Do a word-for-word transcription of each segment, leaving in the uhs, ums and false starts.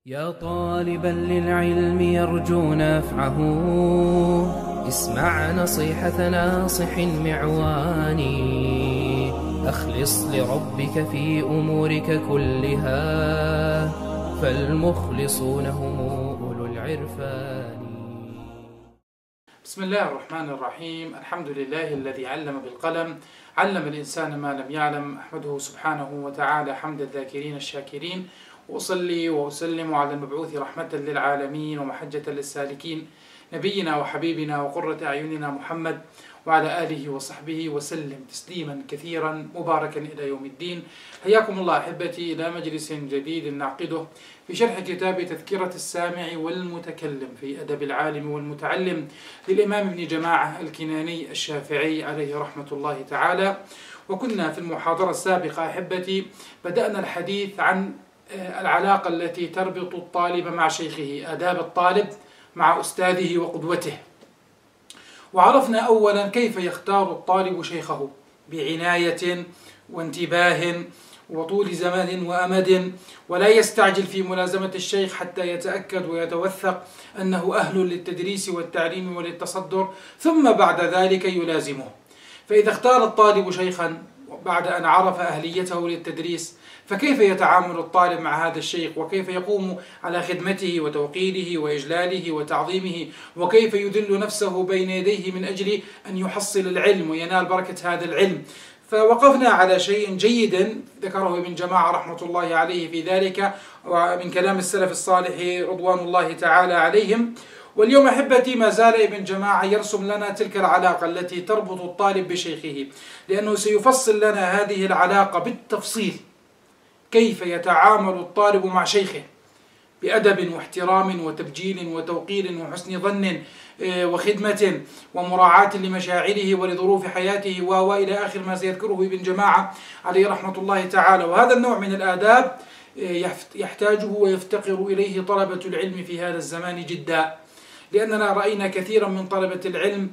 يا طالبا للعلم يرجو نفعه، اسمع نصيحة ناصح معوان. أخلص لربك في أمورك كلها، فالمخلصون هم أولو العرفان. بسم الله الرحمن الرحيم. الحمد لله الذي علم بالقلم، علم الإنسان ما لم يعلم. أحمده سبحانه وتعالى حمد الذاكرين الشاكرين، وأصلي وأسلم على المبعوث رحمة للعالمين ومحجة للسالكين، نبينا وحبيبنا وقرة أعيننا محمد، وعلى آله وصحبه وسلم تسليما كثيرا مباركا إلى يوم الدين. حياكم الله أحبتي إلى مجلس جديد نعقده في شرح كتاب تذكرة السامع والمتكلم في أدب العالم والمتعلم للإمام ابن جماعة الكناني الشافعي عليه رحمة الله تعالى. وكنا في المحاضرة السابقة أحبتي بدأنا الحديث عن العلاقة التي تربط الطالب مع شيخه، آداب الطالب مع أستاذه وقدوته. وعرفنا أولا كيف يختار الطالب شيخه بعناية وانتباه وطول زمان وأمد، ولا يستعجل في ملازمة الشيخ حتى يتأكد ويتوثق أنه أهل للتدريس والتعليم وللتصدر، ثم بعد ذلك يلازمه. فإذا اختار الطالب شيخا بعد أن عرف أهليته للتدريس، فكيف يتعامل الطالب مع هذا الشيخ، وكيف يقوم على خدمته وتوقيره وإجلاله وتعظيمه، وكيف يذل نفسه بين يديه من أجل أن يحصل العلم وينال بركة هذا العلم. فوقفنا على شيء جيد ذكره ابن جماعة رحمة الله عليه في ذلك، ومن كلام السلف الصالح رضوان الله تعالى عليهم. واليوم أحبتي ما زال ابن جماعة يرسم لنا تلك العلاقة التي تربط الطالب بشيخه، لأنه سيفصل لنا هذه العلاقة بالتفصيل، كيف يتعامل الطالب مع شيخه بأدب واحترام وتبجيل وتوقير وحسن ظن وخدمة ومراعاة لمشاعره ولظروف حياته وإلى آخر ما سيذكره ابن جماعة عليه رحمة الله تعالى. وهذا النوع من الآداب يحتاجه ويفتقر إليه طلبة العلم في هذا الزمان جدا، لأننا رأينا كثيرا من طلبة العلم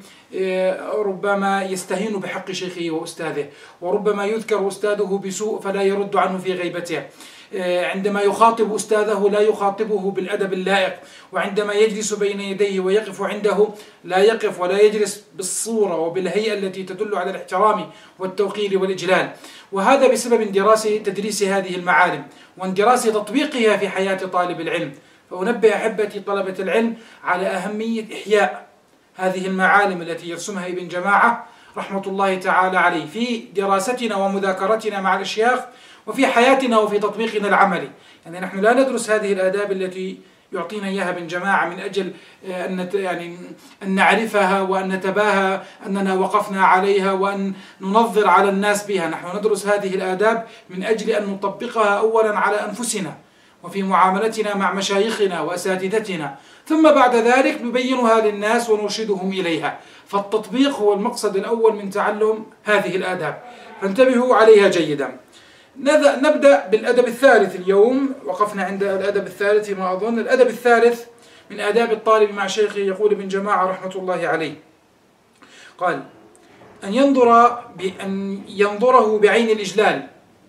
ربما يستهين بحق شيخه وأستاذه، وربما يذكر أستاذه بسوء فلا يرد عنه في غيبته، عندما يخاطب أستاذه لا يخاطبه بالأدب اللائق، وعندما يجلس بين يديه ويقف عنده لا يقف ولا يجلس بالصورة وبالهيئة التي تدل على الاحترام والتوقير والإجلال. وهذا بسبب اندراس تدريس هذه المعالم واندراس تطبيقها في حياة طالب العلم. فأنبه أحبتي طلبة العلم على أهمية إحياء هذه المعالم التي يرسمها ابن جماعة رحمة الله تعالى عليه في دراستنا ومذاكرتنا مع الأشياخ، وفي حياتنا وفي تطبيقنا العملي. يعني نحن لا ندرس هذه الآداب التي يعطينا إياها ابن جماعة من أجل أن يعني أن نعرفها وأن نتباهى أننا وقفنا عليها وأن ننظر على الناس بها. نحن ندرس هذه الآداب من أجل أن نطبقها أولا على أنفسنا وفي معاملتنا مع مشايخنا وأساتذتنا، ثم بعد ذلك نبينها للناس ونرشدهم إليها. فالتطبيق هو المقصد الأول من تعلم هذه الآداب، فانتبهوا عليها جيدا. نبدأ بالأدب الثالث اليوم، وقفنا عند الأدب الثالث ما أظن. الأدب الثالث من آداب الطالب مع شيخه، يقول ابن جماعة رحمة الله عليه، قال أن ينظر بأن ينظره بعين الإجلال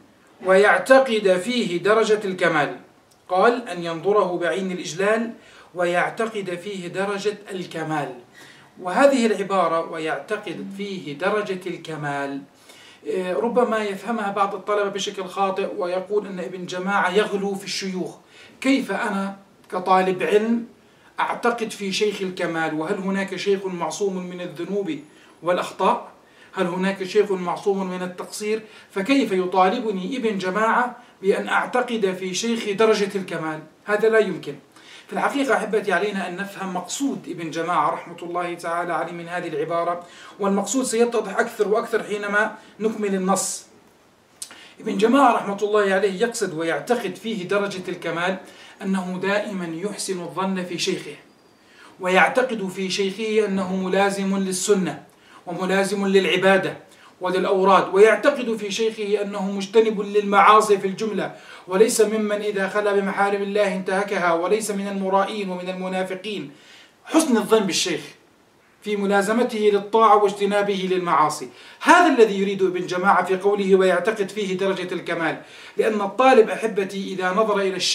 ويعتقد فيه درجة الكمال. قال أن ينظره بعين الإجلال ويعتقد فيه درجة الكمال. وهذه العبارة ويعتقد فيه درجة الكمال ربما يفهمها بعض الطلبة بشكل خاطئ، ويقول أن ابن جماعة يغلو في الشيوخ. كيف أنا كطالب علم أعتقد في شيخ الكمال؟ وهل هناك شيخ معصوم من الذنوب والأخطاء؟ هل هناك شيخ معصوم من التقصير؟ فكيف يطالبني ابن جماعة بأن أعتقد في شيخ درجة الكمال؟ هذا لا يمكن. في الحقيقة أحبتي علينا أن نفهم مقصود ابن جماعة رحمة الله تعالى عليه من هذه العبارة، والمقصود سيتضح أكثر وأكثر حينما نكمل النص. ابن جماعة رحمة الله عليه يقصد ويعتقد فيه درجة الكمال أنه دائما يحسن الظن في شيخه، ويعتقد في شيخه أنه ملازم للسنة وملازم للعبادة وللأوراد، ويعتقد في شيخه أنه مجتنب للمعاصي في الجملة، وليس ممن إذا خلا بمحارم الله انتهكها، وليس من المرائين ومن المنافقين. حسن الظن بالشيخ في ملازمته للطاعة واجتنابه للمعاصي، هذا الذي يريد ابن جماعة في قوله ويعتقد فيه درجة الكمال. لأن الطالب أحبتي إذا نظر إلى الشيخ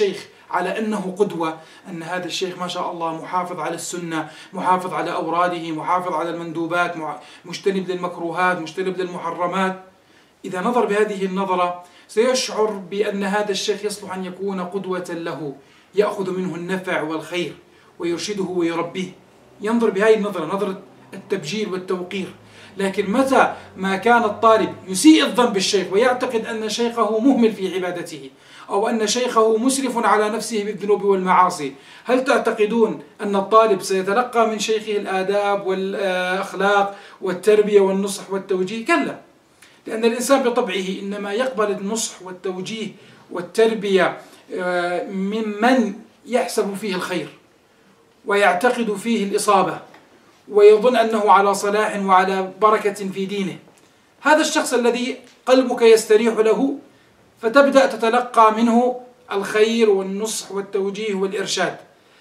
على أنه قدوة، أن هذا الشيخ ما شاء الله محافظ على السنة، محافظ على أوراده، محافظ على المندوبات، مجتنب للمكروهات، مجتنب للمحرمات، إذا نظر بهذه النظرة سيشعر بأن هذا الشيخ يصلح أن يكون قدوة له، يأخذ منه النفع والخير ويرشده ويربيه، ينظر بهذه النظرة، نظرة التبجيل والتوقير. لكن متى ما كان الطالب يسيء الظن بالشيخ ويعتقد أن شيخه مهمل في عبادته، أو أن شيخه مسرف على نفسه بالذنوب والمعاصي، هل تعتقدون أن الطالب سيتلقى من شيخه الآداب والأخلاق والتربية والنصح والتوجيه؟ كلا، لأن الإنسان بطبعه إنما يقبل النصح والتوجيه والتربية ممن يحسب فيه الخير ويعتقد فيه الإصابة ويظن أنه على صلاح وعلى بركة في دينه. هذا الشخص الذي قلبك يستريح له فتبدأ تتلقى منه الخير والنصح والتوجيه والإرشاد.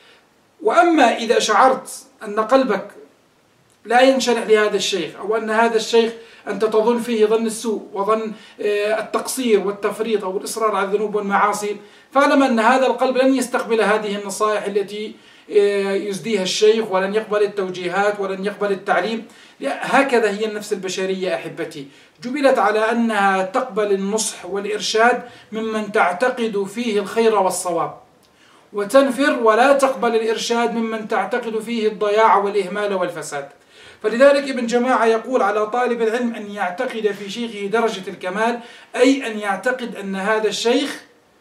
وأما إذا شعرت أن قلبك لا ينشرح لهذا الشيخ، أو أن هذا الشيخ أنت تظن فيه ظن السوء وظن التقصير والتفريط أو الإصرار على الذنوب والمعاصي، فاعلم أن هذا القلب لن يستقبل هذه النصائح التي يزديها الشيخ، ولن يقبل التوجيهات، ولن يقبل التعليم. هكذا هي النفس البشرية أحبتي، جبلت على أنها تقبل النصح والإرشاد ممن تعتقد فيه الخير والصواب، وتنفر ولا تقبل الإرشاد ممن تعتقد فيه الضياع والإهمال والفساد. فلذلك ابن جماعة يقول على طالب العلم أن يعتقد في شيخه درجة الكمال، أي أن يعتقد أن هذا الشيخ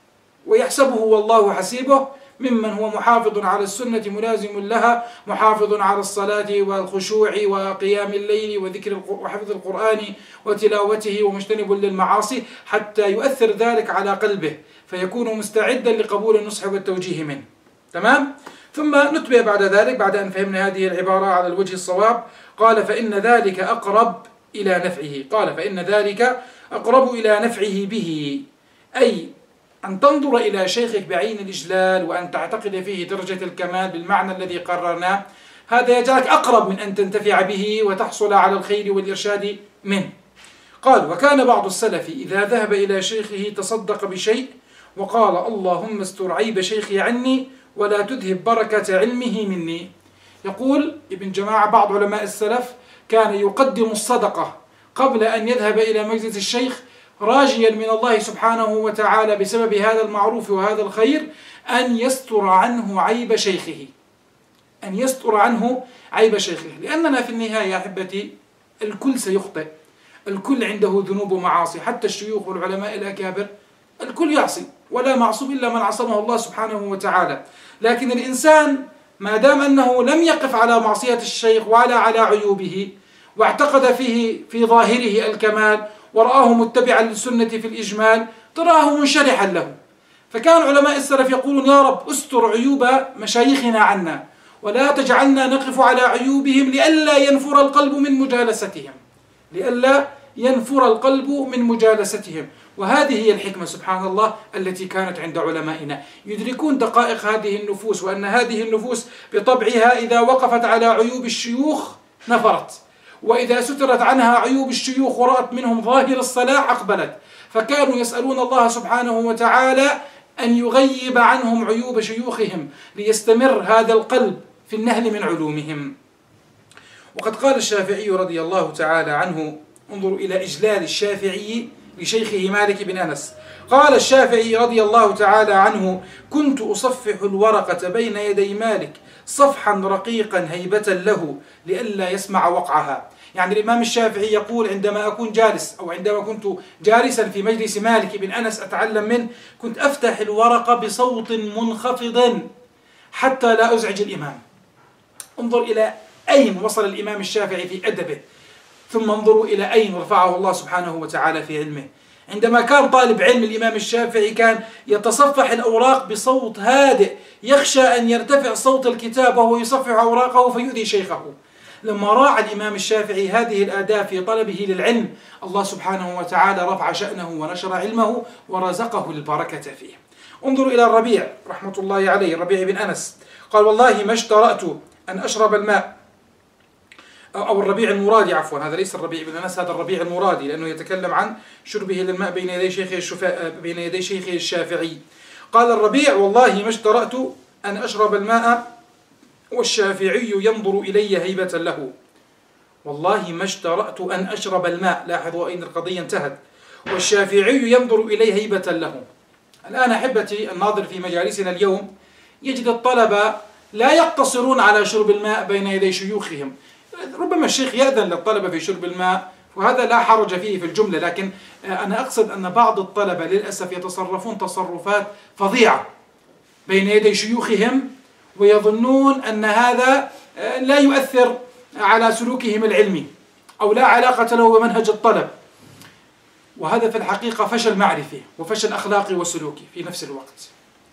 ويحسبه والله حسيبه ممن هو محافظ على السنة ملازم لها، محافظ على الصلاة والخشوع وقيام الليل وذكر وحفظ القرآن وتلاوته ومجتنب للمعاصي، حتى يؤثر ذلك على قلبه فيكون مستعدا لقبول النصح والتوجيه منه. تمام؟ ثم نتبع بعد ذلك بعد أن فهمنا هذه العبارة على الوجه الصواب. قال فإن ذلك أقرب إلى نفعه، قال فإن ذلك أقرب إلى نفعه به، أي أن تنظر إلى شيخك بعين الإجلال وأن تعتقد فيه درجة الكمال بالمعنى الذي قررناه، هذا يجعلك أقرب من أن تنتفع به وتحصل على الخير والإرشاد منه. قال وكان بعض السلف إذا ذهب إلى شيخه تصدق بشيء وقال اللهم استر عيب شيخي عني ولا تذهب بركة علمه مني. يقول ابن جماعة بعض علماء السلف كان يقدم الصدقة قبل أن يذهب إلى مجلس الشيخ، راجيا من الله سبحانه وتعالى بسبب هذا المعروف وهذا الخير أن يستر عنه عيب شيخه، أن يستر عنه عيب شيخه. لأننا في النهاية يا أحبتي الكل سيخطئ، الكل عنده ذنوب ومعاصي، حتى الشيوخ والعلماء الأكابر الكل يعصي، ولا معصوم إلا من عصمه الله سبحانه وتعالى. لكن الإنسان ما دام أنه لم يقف على معصية الشيخ ولا على عيوبه، واعتقد فيه في ظاهره الكمال ورآه متبعا للسنة في الإجمال، تراه منشرحا له. فكان علماء السلف يقولون يا رب استر عيوب مشايخنا عنا ولا تجعلنا نقف على عيوبهم لئلا ينفر القلب من مجالستهم، لئلا ينفر القلب من مجالستهم. وهذه هي الحكمة سبحان الله التي كانت عند علمائنا، يدركون دقائق هذه النفوس، وأن هذه النفوس بطبعها إذا وقفت على عيوب الشيوخ نفرت، وإذا سترت عنها عيوب الشيوخ ورأت منهم ظاهر الصلاح أقبلت. فكانوا يسألون الله سبحانه وتعالى أن يغيب عنهم عيوب شيوخهم ليستمر هذا القلب في النهل من علومهم. وقد قال الشافعي رضي الله تعالى عنه، انظروا إلى إجلال الشافعي لشيخه مالك بن أنس، قال الشافعي رضي الله تعالى عنه كنت أصفح الورقة بين يدي مالك صفحا رقيقا هيبة له لئلا يسمع وقعها. يعني الإمام الشافعي يقول عندما أكون جالس أو عندما كنت جالسا في مجلس مالك بن أنس أتعلم منه، كنت أفتح الورقة بصوت منخفض حتى لا أزعج الإمام. انظر إلى أين وصل الإمام الشافعي في أدبه، ثم انظروا إلى أين رفعه الله سبحانه وتعالى في علمه. عندما كان طالب علم الإمام الشافعي كان يتصفح الأوراق بصوت هادئ، يخشى أن يرتفع صوت الكتاب وهو يصفح أوراقه فيؤذي شيخه. لما راعى الإمام الشافعي هذه الآداب في طلبه للعلم، الله سبحانه وتعالى رفع شأنه ونشر علمه ورزقه البركة فيه. انظروا إلى الربيع رحمة الله عليه، الربيع بن أنس قال والله ما اشترأت أن أشرب الماء، أو الربيع المرادي عفوا، هذا ليس الربيع بن أنس، هذا الربيع المرادي لأنه يتكلم عن شربه للماء بين يدي شيخه الشفاء بين يدي شيخه الشافعي. قال الربيع: والله ما اشترأت أن أشرب الماء والشافعي ينظر إلي هيبة له. والله ما اشترأت أن أشرب الماء، لاحظوا أين القضية انتهت، والشافعي ينظر إلي هيبة له. الآن أحبتي الناظر في مجالسنا اليوم يجد الطلبة لا يقتصرون على شرب الماء بين يدي شيوخهم. ربما الشيخ يأذن للطلبة في شرب الماء وهذا لا حرج فيه في الجملة، لكن أنا أقصد أن بعض الطلبة للأسف يتصرفون تصرفات فظيعة بين يدي شيوخهم ويظنون أن هذا لا يؤثر على سلوكهم العلمي أو لا علاقة له بمنهج الطلب، وهذا في الحقيقة فشل معرفي وفشل أخلاقي وسلوكي في نفس الوقت.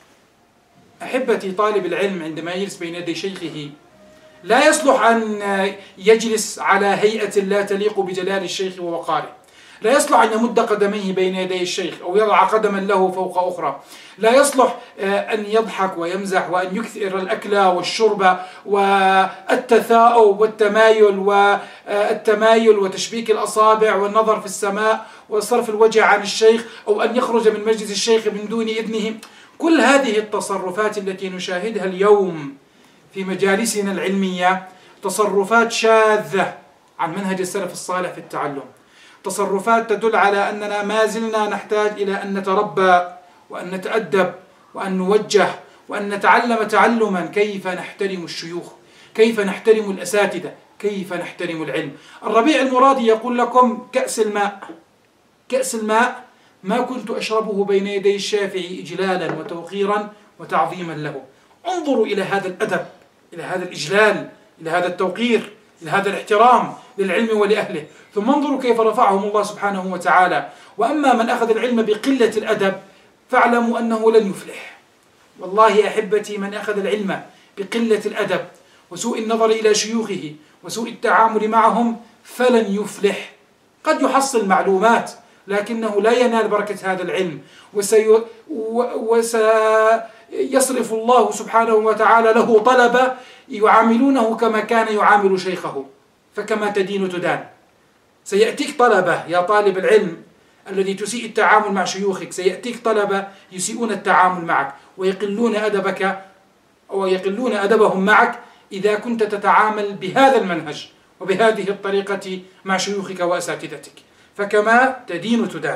أحبتي، طالب العلم عندما يجلس بين يدي شيخه لا يصلح أن يجلس على هيئة لا تليق بجلال الشيخ ووقاره، لا يصلح أن يمد قدميه بين يدي الشيخ أو يضع قدما له فوق أخرى، لا يصلح أن يضحك ويمزح وأن يكثر الأكل والشرب والتثاؤب والتمايل والتمايل وتشبيك الأصابع والنظر في السماء وصرف الوجه عن الشيخ، أو أن يخرج من مجلس الشيخ من دون إذنه. كل هذه التصرفات التي نشاهدها اليوم في مجالسنا العلمية تصرفات شاذة عن منهج السلف الصالح في التعلم، تصرفات تدل على أننا ما زلنا نحتاج إلى أن نتربى وأن نتأدب وأن نوجه وأن نتعلم تعلما كيف نحترم الشيوخ، كيف نحترم الأساتذة، كيف نحترم العلم. الربيع المرادي يقول لكم: كأس الماء كأس الماء ما كنت أشربه بين يدي الشافعي إجلالا وتوقيرا وتعظيما له. انظروا إلى هذا الأدب، إلى هذا الإجلال، إلى هذا التوقير، إلى هذا الاحترام للعلم ولأهله، ثم انظروا كيف رفعهم الله سبحانه وتعالى. وأما من أخذ العلم بقلة الأدب فاعلموا أنه لن يفلح. والله أحبتي، من أخذ العلم بقلة الأدب وسوء النظر إلى شيوخه وسوء التعامل معهم فلن يفلح. قد يحصل معلومات لكنه لا ينال بركة هذا العلم، وسي... وسيصرف الله سبحانه وتعالى له طلبة يعاملونه كما كان يعامل شيخه، فكما تدين تدان. سيأتيك طلبة يا طالب العلم الذي تسيء التعامل مع شيوخك، سيأتيك طلبة يسيئون التعامل معك ويقلون أدبك أو يقلون أدبهم معك إذا كنت تتعامل بهذا المنهج وبهذه الطريقة مع شيوخك وأساتذتك، فكما تدين تدان.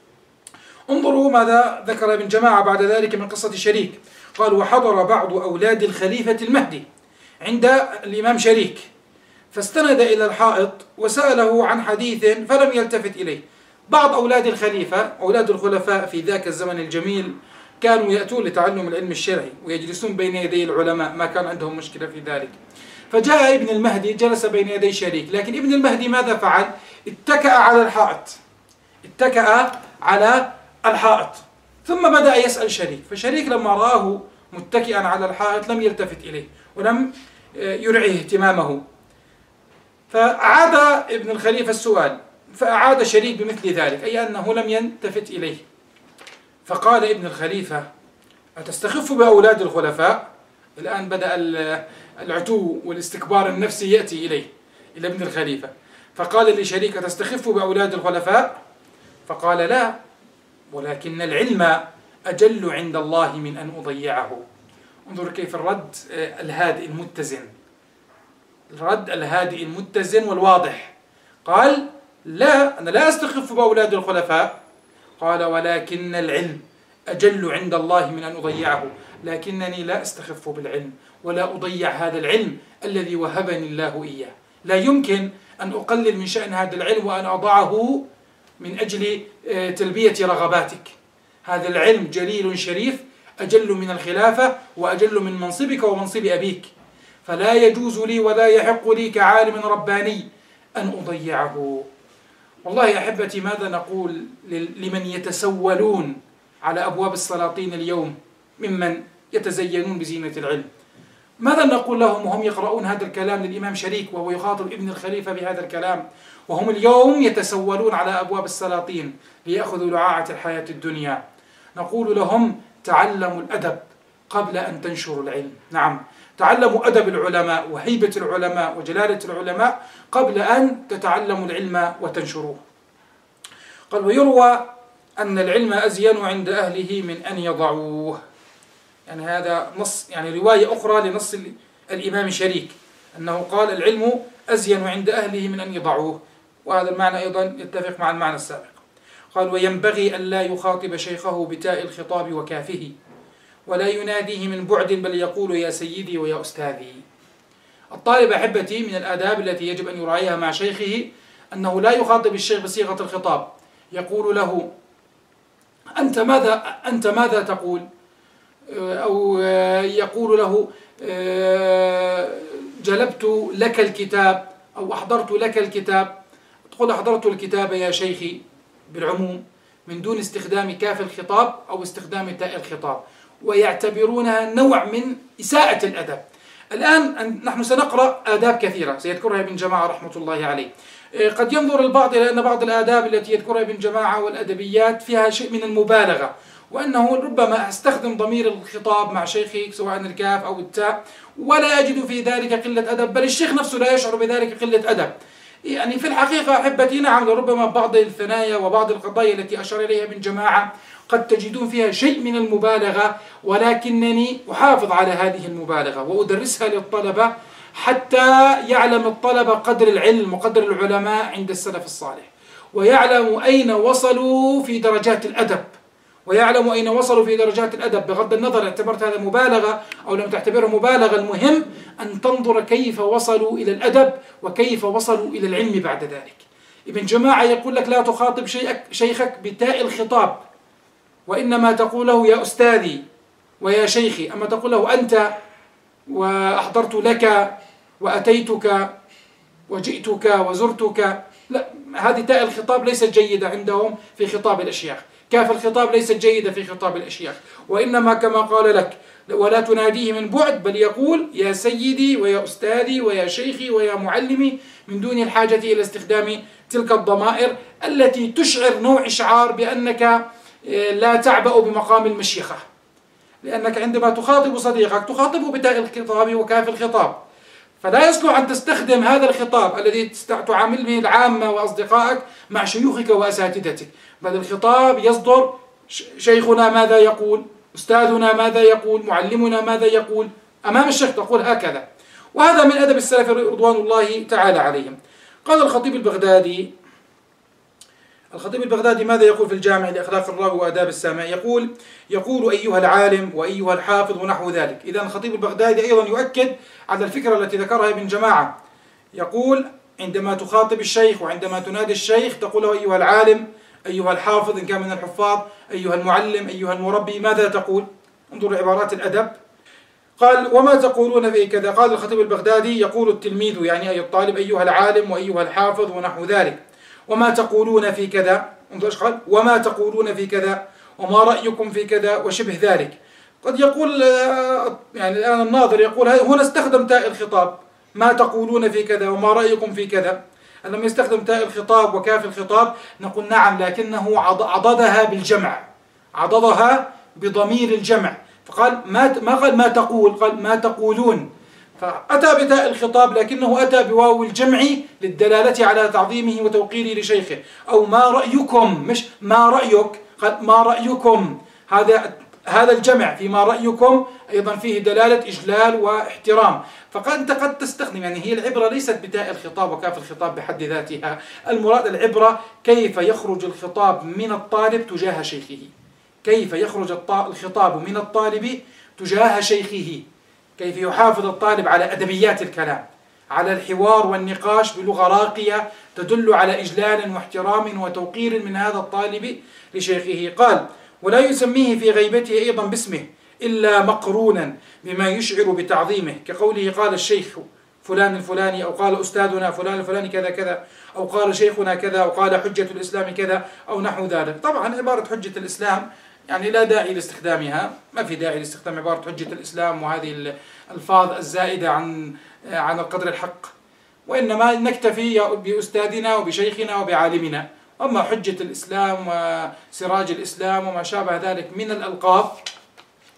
انظروا ماذا ذكر ابن جماعة بعد ذلك من قصة شريك. قال: وحضر بعض أولاد الخليفة المهدي عند الإمام شريك فاستند إلى الحائط وسأله عن حديث فلم يلتفت إليه. بعض أولاد الخليفة، أولاد الخلفاء في ذاك الزمن الجميل، كانوا يأتون لتعلم العلم الشرعي ويجلسون بين يدي العلماء، ما كان عندهم مشكلة في ذلك. فجاء ابن المهدي جلس بين يدي شريك، لكن ابن المهدي ماذا فعل؟ اتكأ على الحائط، اتكأ على الحائط ثم بدأ يسأل شريك. فشريك لما رآه متكئا على الحائط لم يلتفت إليه ولم يرعه اهتمامه، فأعاد ابن الخليفة السؤال، فأعاد شريك بمثل ذلك، أي أنه لم يلتفت إليه. فقال ابن الخليفة: أتستخف بأولاد الخلفاء؟ الآن بدأ العتو والاستكبار النفسي يأتي إليه إلى ابن الخليفة. فقال لشريك: أتستخف بأولاد الخلفاء؟ فقال: لا، ولكن العلم أجل عند الله من أن أضيعه. انظر كيف الرد الهادئ المتزن، الرد الهادئ المتزن والواضح. قال: لا، أنا لا أستخف بأولاد الخلفاء. قال: ولكن العلم أجل عند الله من أن أضيعه، لكنني لا أستخف بالعلم ولا أضيع هذا العلم الذي وهبني الله إياه. لا يمكن أن أقلل من شأن هذا العلم وأن أضعه من أجل تلبية رغباتك. هذا العلم جليل شريف، أجل من الخلافة وأجل من منصبك ومنصب أبيك، فلا يجوز لي ولا يحق لي كعالم رباني أن أضيعه. والله أحبتي، ماذا نقول لمن يتسولون على أبواب السلاطين اليوم ممن يتزينون بزينة العلم؟ ماذا نقول لهم وهم يقرؤون هذا الكلام للإمام شريك وهو يخاطب ابن الخليفة بهذا الكلام، وهم اليوم يتسولون على أبواب السلاطين ليأخذوا لعاعة الحياة الدنيا؟ نقول لهم: تعلموا الأدب قبل أن تنشروا العلم. نعم، تعلموا أدب العلماء وهيبة العلماء وجلالة العلماء قبل أن تتعلموا العلم وتنشروه. قال: ويروى أن العلم أزين عند أهله من أن يضعوه. يعني هذا نص، يعني رواية أخرى لنص الإمام شريك أنه قال العلم أزين عند أهله من أن يضعوه، وهذا المعنى أيضا يتفق مع المعنى السابق. قال وينبغي أن لا يخاطب شيخه بتاء الخطاب وكافه، ولا يناديه من بعد، بل يقول يا سيدي ويا أستاذي. الطالب أحبتي من الآداب التي يجب أن يراعيها مع شيخه أنه لا يخاطب الشيخ بصيغة الخطاب، يقول له أنت ماذا أنت ماذا تقول، أو يقول له جلبت لك الكتاب أو أحضرت لك الكتاب، تقول أحضرت الكتاب يا شيخي بالعموم من دون استخدام كاف الخطاب أو استخدام تاء الخطاب، ويعتبرونها نوع من إساءة الأدب. الآن نحن سنقرأ آداب كثيرة سيذكرها ابن جماعة رحمة الله عليه. قد ينظر البعض إلى أن بعض الآداب التي يذكرها ابن جماعة والأدبيات فيها شيء من المبالغة، وأنه ربما أستخدم ضمير الخطاب مع شيخي سواء الكاف أو التاء ولا أجد في ذلك قلة أدب، بل الشيخ نفسه لا يشعر بذلك قلة أدب. يعني في الحقيقة أحبتي نعم، لربما بعض الثنايا وبعض القضايا التي أشار إليها ابن جماعة قد تجدون فيها شيء من المبالغة، ولكنني أحافظ على هذه المبالغة وأدرسها للطلبة حتى يعلم الطلبة قدر العلم وقدر العلماء عند السلف الصالح، ويعلم أين وصلوا في درجات الأدب، ويعلم أين وصلوا في درجات الأدب بغض النظر اعتبرت هذا مبالغة أو لم تعتبره مبالغة. المهم أن تنظر كيف وصلوا إلى الأدب وكيف وصلوا إلى العلم بعد ذلك. ابن جماعة يقول لك لا تخاطب شيخك بتاء الخطاب، وإنما تقول له يا أستاذي ويا شيخي، أما تقول له أنت وأحضرت لك وأتيتك وجئتك وزرتك، لا، هذه تاء الخطاب ليست جيدة عندهم في خطاب الأشياخ، كاف الخطاب ليست جيدة في خطاب الأشياخ، وإنما كما قال لك ولا تناديه من بعد، بل يقول يا سيدي ويا أستاذي ويا شيخي ويا معلمي، من دون الحاجة إلى استخدام تلك الضمائر التي تشعر نوع إشعار بأنك لا تعبأ بمقام المشيخة، لأنك عندما تخاطب صديقك تخاطبه بتاء الخطاب وكاف الخطاب، فلا يصلح أن تستخدم هذا الخطاب الذي تعامل به العامة وأصدقائك مع شيوخك وأساتذتك، بل الخطاب يصدر شيخنا ماذا يقول، أستاذنا ماذا يقول، معلمنا ماذا يقول، أمام الشيخ تقول هكذا. وهذا من أدب السلف رضوان الله تعالى عليهم. قال الخطيب البغدادي الخطيب البغدادي ماذا يقول في الجامع لأخلاق الراوي وآداب السامع؟ يقول يقول أيها العالم وأيها الحافظ ونحو ذلك. إذا الخطيب البغدادي أيضا يؤكد على الفكرة التي ذكرها ابن جماعة، يقول عندما تخاطب الشيخ وعندما تنادي الشيخ تقول له أيها العالم، أيها الحافظ إن كان من الحفاظ، أيها المعلم، أيها المربي، ماذا تقول؟ انظروا عبارات الأدب. قال وما تقولون في كذا؟ قال الخطيب البغدادي يقول التلميذ يعني أي الطالب أيها العالم وأيها الحافظ ونحو ذلك. وما تقولون في كذا؟ انظر ايش قال؟ وما تقولون في كذا، وما رأيكم في كذا وشبه ذلك. قد يقول يعني الآن الناظر يقول هنا استخدم تاء الخطاب، ما تقولون في كذا وما رأيكم في كذا، لما يستخدم تاء الخطاب وكاف الخطاب نقول نعم، لكنه عضدها بالجمع، عضدها بضمير الجمع، فقال ما ما قال ما تقول، قال ما تقولون، فأتى بتاء الخطاب لكنه أتى بواو الجمع للدلالة على تعظيمه وتوقيره لشيخه. أو ما رأيكم، مش ما رأيك، قال ما رأيكم، هذا هذا الجمع في ما رأيكم أيضا فيه دلالة إجلال واحترام. فقد أنت قد تستخدم، يعني هي العبرة ليست بتاء الخطاب وكاف الخطاب بحد ذاتها، المراد العبرة كيف يخرج الخطاب من الطالب تجاه شيخه، كيف يخرج الخطاب من الطالب تجاه شيخه، كيف يحافظ الطالب على أدبيات الكلام، على الحوار والنقاش بلغة راقية تدل على إجلال واحترام وتوقير من هذا الطالب لشيخه. قال ولا يسميه في غيبته أيضا باسمه إلا مقرونا بما يشعر بتعظيمه، كقوله قال الشيخ فلان الفلاني، أو قال أستاذنا فلان الفلاني كذا كذا، أو قال شيخنا كذا، أو قال حجة الإسلام كذا أو نحو ذلك. طبعا عبارة حجة الإسلام يعني لا داعي لاستخدامها، ما في داعي لاستخدام عبارة حجة الإسلام وهذه الألفاظ الزائدة عن عن القدر الحق، وإنما نكتفي بأستاذنا وبشيخنا وبعالمنا. أما حجة الإسلام وسراج الإسلام وما شابه ذلك من الألقاب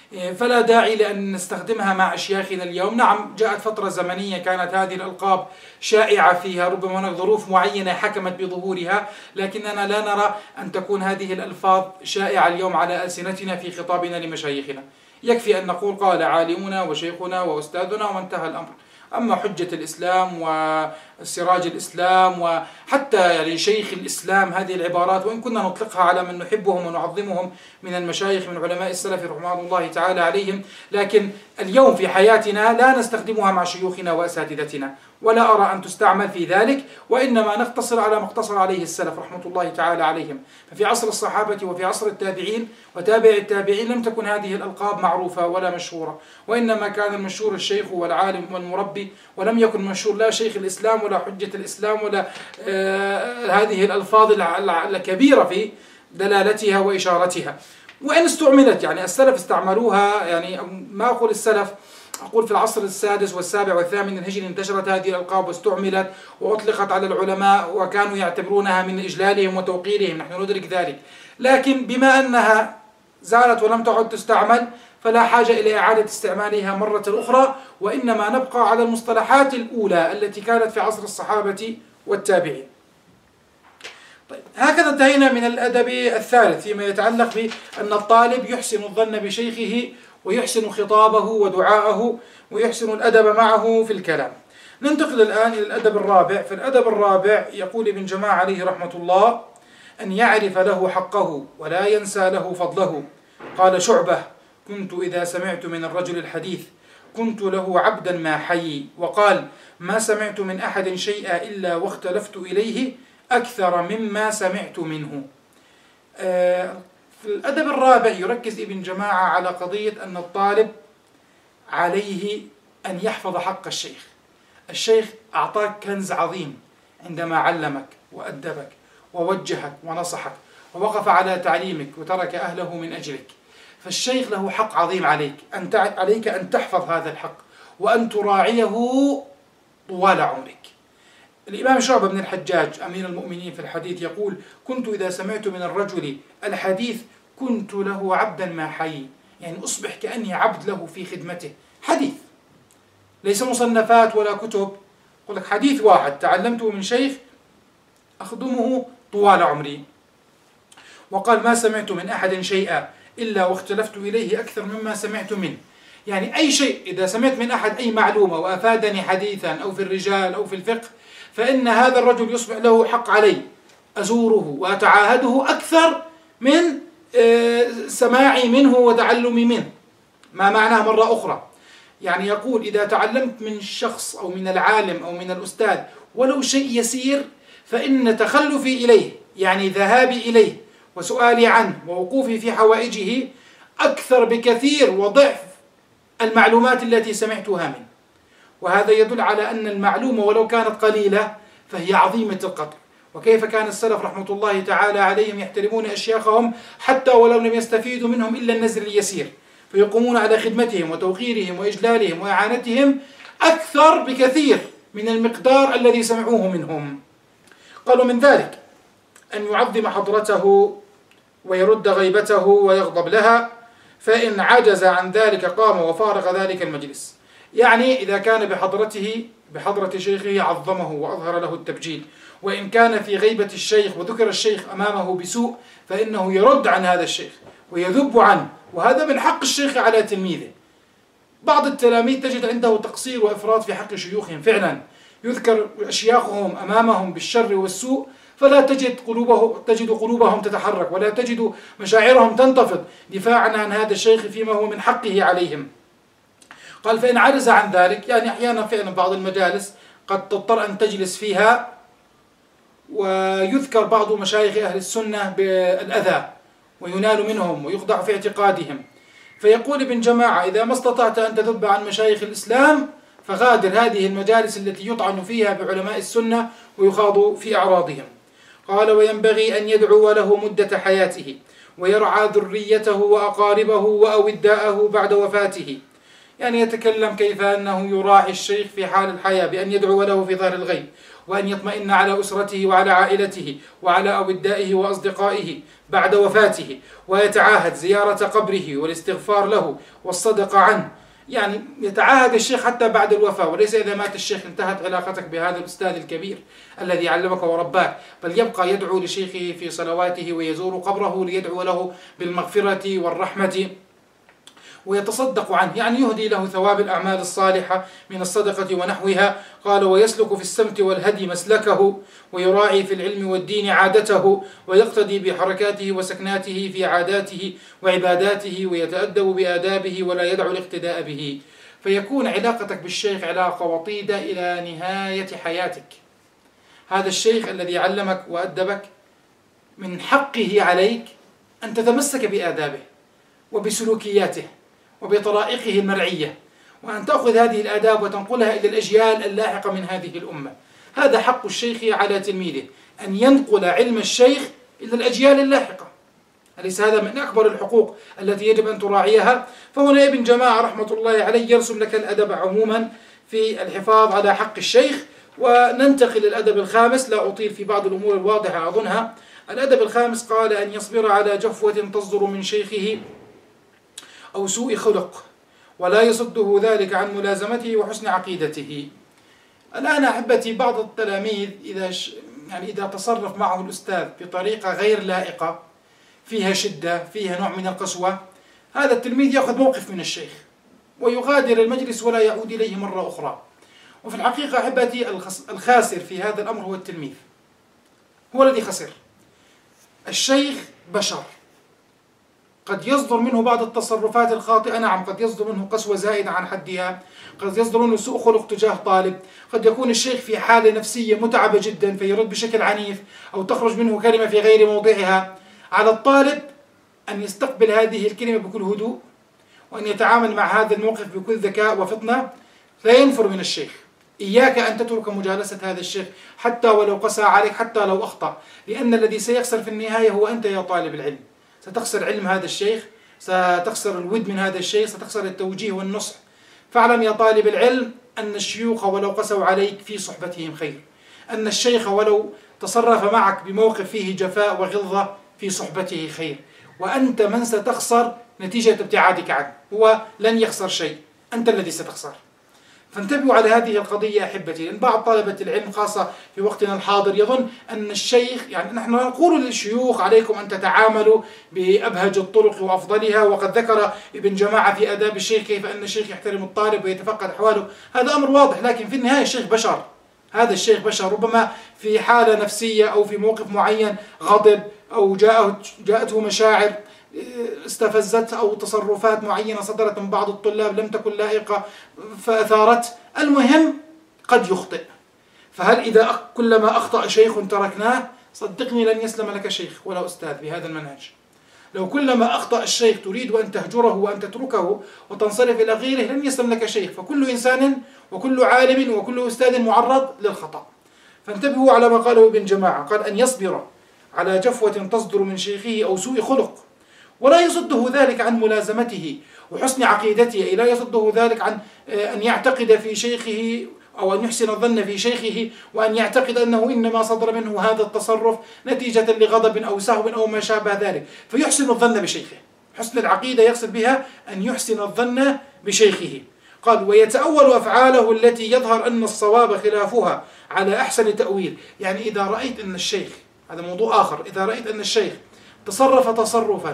فلا داعي لأن نستخدمها مع أشياخنا اليوم. نعم، جاءت فترة زمنية كانت هذه الألقاب شائعة فيها، ربما هناك ظروف معينة حكمت بظهورها، لكننا لا نرى أن تكون هذه الألفاظ شائعة اليوم على ألسنتنا في خطابنا لمشايخنا. يكفي أن نقول قال عالمنا وشيخنا وأستاذنا وانتهى الأمر. أما حجة الإسلام وسراج الإسلام وحتى يعني شيخ الإسلام، هذه العبارات وإن كنا نطلقها على من نحبهم ونعظمهم من المشايخ من علماء السلف رحمه الله تعالى عليهم، لكن اليوم في حياتنا لا نستخدمها مع شيوخنا وأساتذتنا، ولا أرى أن تستعمل في ذلك، وإنما نقتصر على ما اقتصر عليه السلف رحمة الله تعالى عليهم. ففي عصر الصحابة وفي عصر التابعين وتابع التابعين لم تكن هذه الألقاب معروفة ولا مشهورة، وإنما كان المشهور الشيخ والعالم والمربي، ولم يكن مشهور لا شيخ الإسلام ولا حجة الإسلام ولا آه هذه الألفاظ الكبيرة في دلالتها وإشارتها. وإن استعملت يعني السلف استعملوها، يعني ما أقول السلف، أقول في العصر السادس والسابع والثامن الهجري انتشرت هذه الألقاب واستعملت وأطلقت على العلماء، وكانوا يعتبرونها من إجلالهم وتوقيرهم، نحن ندرك ذلك. لكن بما أنها زالت ولم تعد تستعمل فلا حاجة إلى إعادة استعمالها مرة أخرى، وإنما نبقى على المصطلحات الأولى التي كانت في عصر الصحابة والتابعين. طيب، هكذا انتهينا من الأدب الثالث فيما يتعلق بأن الطالب يحسن الظن بشيخه ويحسن خطابه ودعاءه ويحسن الأدب معه في الكلام. ننتقل الآن إلى الأدب الرابع. في الأدب الرابع يقول ابن جماعة عليه رحمة الله: أن يعرف له حقه ولا ينسى له فضله. قال شعبة: كنت إذا سمعت من الرجل الحديث كنت له عبدا ما حيي. وقال: ما سمعت من أحد شيئا إلا واختلفت إليه أكثر مما سمعت منه. آه في الأدب الرابع يركز ابن جماعة على قضية أن الطالب عليه أن يحفظ حق الشيخ. الشيخ أعطاك كنز عظيم عندما علمك وأدبك ووجهك ونصحك ووقف على تعليمك وترك أهله من أجلك، فالشيخ له حق عظيم عليك، أن عليك أن تحفظ هذا الحق وأن تراعيه طوال عمرك. الإمام شعبة بن الحجاج أمير المؤمنين في الحديث يقول: كنت إذا سمعت من الرجل الحديث كنت له عبدا ما حي، يعني أصبح كأني عبد له في خدمته. حديث ليس مصنفات ولا كتب، يقول لك حديث واحد تعلمته من شيخ أخدمه طوال عمري. وقال: ما سمعت من أحد شيئا إلا واختلفت إليه أكثر مما سمعت منه. يعني أي شيء إذا سمعت من أحد أي معلومة وأفادني حديثا أو في الرجال أو في الفقه، فإن هذا الرجل يصبح له حق علي أزوره وأتعاهده أكثر من سماعي منه وتعلمي منه. ما معناه مرة أخرى؟ يعني يقول: إذا تعلمت من شخص أو من العالم أو من الأستاذ ولو شيء يسير، فإن تخلفي إليه يعني ذهابي إليه وسؤالي عنه ووقوفي في حوائجه أكثر بكثير وضعف المعلومات التي سمعتها منه. وهذا يدل على أن المعلومة ولو كانت قليلة فهي عظيمة القدر. وكيف كان السلف رحمة الله تعالى عليهم يحترمون أشياخهم حتى ولو لم يستفيدوا منهم إلا النزل اليسير، فيقومون على خدمتهم وتوقيرهم وإجلالهم وإعانتهم أكثر بكثير من المقدار الذي سمعوه منهم. قالوا من ذلك أن يعظم حضرته ويرد غيبته ويغضب لها، فإن عجز عن ذلك قام وفارق ذلك المجلس. يعني إذا كان بحضرته بحضرة شيخه عظمه وأظهر له التبجيل، وإن كان في غيبة الشيخ وذكر الشيخ أمامه بسوء فإنه يرد عن هذا الشيخ ويذب عنه، وهذا من حق الشيخ على تلميذه. بعض التلاميذ تجد عنده تقصير وإفراط في حق شيوخهم، فعلا يذكر أشياخهم أمامهم بالشر والسوء فلا تجد قلوبه تجد قلوبهم تتحرك ولا تجد مشاعرهم تنتفض دفاعا عن هذا الشيخ فيما هو من حقه عليهم. قال: فإن عجز عن ذلك، يعني أحيانا فعلا بعض المجالس قد تضطر أن تجلس فيها ويذكر بعض مشايخ أهل السنة بالأذى وينال منهم ويخضع في اعتقادهم، فيقول ابن جماعة: إذا ما استطعت أن تذب عن مشايخ الإسلام فغادر هذه المجالس التي يطعن فيها بعلماء السنة ويخاض في أعراضهم. قال: وينبغي أن يدعو له مدة حياته ويرعى ذريته وأقاربه وأوداءه بعد وفاته. يعني يتكلم كيف أنه يراعي الشيخ في حال الحياة بأن يدعو له في ظهر الغيب، وأن يطمئن على أسرته وعلى عائلته وعلى أودائه وأصدقائه بعد وفاته، ويتعاهد زيارة قبره والاستغفار له والصدقة عنه. يعني يتعاهد الشيخ حتى بعد الوفاة، وليس إذا مات الشيخ انتهت علاقتك بهذا الأستاذ الكبير الذي علمك ورباك، بل يبقى يدعو لشيخه في صلواته ويزور قبره ليدعو له بالمغفرة والرحمة ويتصدق عنه، يعني يهدي له ثواب الأعمال الصالحة من الصدقة ونحوها. قال: ويسلك في السمت والهدي مسلكه، ويراعي في العلم والدين عادته، ويقتدي بحركاته وسكناته في عاداته وعباداته، ويتأدب بآدابه ولا يدع الاقتداء به، فيكون علاقتك بالشيخ علاقة وطيدة إلى نهاية حياتك. هذا الشيخ الذي علمك وأدبك من حقه عليك أن تتمسك بآدابه وبسلوكياته وبطرائقه المرعية، وأن تأخذ هذه الآداب وتنقلها إلى الأجيال اللاحقة من هذه الأمة. هذا حق الشيخ على تلميذه، أن ينقل علم الشيخ إلى الأجيال اللاحقة. أليس هذا من أكبر الحقوق التي يجب أن تراعيها؟ فهنا ابن جماعة رحمة الله عليه يرسم لك الأدب عموما في الحفاظ على حق الشيخ. وننتقل للأدب الخامس، لا أطيل في بعض الأمور الواضحة أظنها. الأدب الخامس قال: أن يصبر على جفوة تصدر من شيخه أو سوء خلق، ولا يصده ذلك عن ملازمته وحسن عقيدته. الآن أحبتي، بعض التلاميذ إذا ش... يعني إذا تصرف معه الأستاذ بطريقة غير لائقة فيها شدة، فيها نوع من القسوة، هذا التلميذ يأخذ موقف من الشيخ ويغادر المجلس ولا يعود إليه مرة أخرى. وفي الحقيقة أحبتي، الخاسر في هذا الأمر هو التلميذ، هو الذي خسر. الشيخ بشر، قد يصدر منه بعض التصرفات الخاطئة، نعم، قد يصدر منه قسوة زائدة عن حدها، قد يصدر منه سوء خلق تجاه طالب، قد يكون الشيخ في حالة نفسية متعبة جدا فيرد بشكل عنيف أو تخرج منه كلمة في غير موضعها. على الطالب أن يستقبل هذه الكلمة بكل هدوء، وأن يتعامل مع هذا الموقف بكل ذكاء وفطنة، لا ينفر من الشيخ. إياك أن تترك مجالسة هذا الشيخ حتى ولو قسى عليك، حتى لو أخطأ، لأن الذي سيخسر في النهاية هو أنت يا طالب العلم. ستخسر علم هذا الشيخ، ستخسر الود من هذا الشيخ، ستخسر التوجيه والنصح. فاعلم يا طالب العلم أن الشيوخ ولو قسوا عليك في صحبتهم خير، أن الشيخ ولو تصرف معك بموقف فيه جفاء وغلظة في صحبته خير، وأنت من ستخسر نتيجة ابتعادك عنه، هو لن يخسر شيء، أنت الذي ستخسر. فانتبهوا على هذه القضية أحبتي، لأن بعض طلبة العلم خاصة في وقتنا الحاضر يظن أن الشيخ، يعني نحن نقول للشيوخ عليكم أن تتعاملوا بأبهج الطرق وأفضلها، وقد ذكر ابن جماعة في آداب الشيخ كيف أن الشيخ يحترم الطالب ويتفقد أحواله، هذا أمر واضح، لكن في النهاية الشيخ بشر، هذا الشيخ بشر، ربما في حالة نفسية أو في موقف معين غضب أو جاءه جاءته مشاعر استفزت أو تصرفات معينة صدرت من بعض الطلاب لم تكن لائقة فأثارت، المهم قد يخطئ. فهل إذا كلما أخطأ شيخ تركناه؟ صدقني لن يسلم لك شيخ ولا أستاذ بهذا المنهج. لو كلما أخطأ الشيخ تريد أن تهجره وأن تتركه وتنصرف إلى غيره لن يسلم لك شيخ، فكل إنسان وكل عالم وكل أستاذ معرض للخطأ. فانتبهوا على ما قاله ابن جماعة، قال: أن يصبر على جفوة تصدر من شيخه أو سوء خلق، ولا يصده ذلك عن ملازمته وحسن عقيدته، لا يصده ذلك عن أن يعتقد في شيخه أو أن يحسن الظن في شيخه، وأن يعتقد أنه إنما صدر منه هذا التصرف نتيجة لغضب أو سهو أو ما شابه ذلك، فيحسن الظن بشيخه. حسن العقيدة يقصد بها أن يحسن الظن بشيخه. قال: ويتأول أفعاله التي يظهر أن الصواب خلافها على أحسن تأويل. يعني إذا رأيت أن الشيخ، هذا موضوع آخر، إذا رأيت أن الشيخ تصرف تصرفا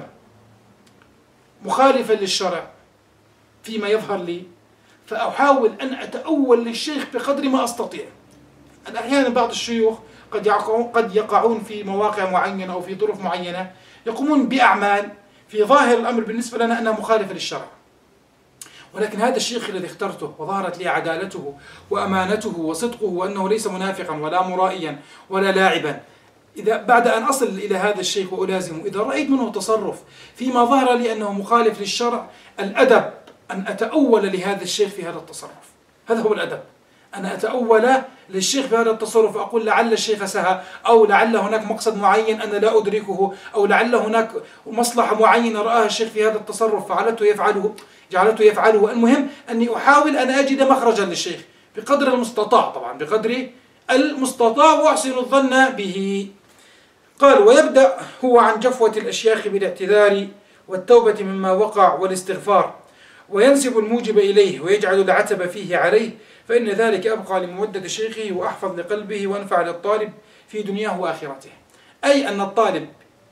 مخالفا للشرع فيما يظهر لي، فأحاول أن أتأول للشيخ بقدر ما أستطيع. أحيانا بعض الشيوخ قد يقعون, قد يقعون في مواقع معينة أو في ظروف معينة يقومون بأعمال في ظاهر الأمر بالنسبة لنا أنها مخالفة للشرع، ولكن هذا الشيخ الذي اخترته وظهرت لي عدالته وأمانته وصدقه وأنه ليس منافقا ولا مرائيا ولا لاعبا، إذا بعد أن أصل إلى هذا الشيخ وألازمه إذا رأيت منه تصرف فيما ظهر لي أنه مخالف للشرع، الأدب أن أتأول لهذا الشيخ في هذا التصرف. هذا هو الأدب، أنا أتأول للشيخ بهذا التصرف، أقول لعل الشيخ سهى، أو لعل هناك مقصد معين أنا لا أدركه، أو لعل هناك مصلحة معينة رآها الشيخ في هذا التصرف فعلته يفعله جعلته يفعله. المهم أني أحاول أن أجد مخرجا للشيخ بقدر المستطاع، طبعا بقدر المستطاع، وأحسن الظن به. قال: ويبدأ هو عن جفوة الأشياخ بالاعتذار والتوبة مما وقع والاستغفار، وينسب الموجب إليه ويجعل العتب فيه عليه، فإن ذلك أبقى لمودة شيخه وأحفظ لقلبه وأنفع للطالب في دنياه وآخرته. أي أن الطالب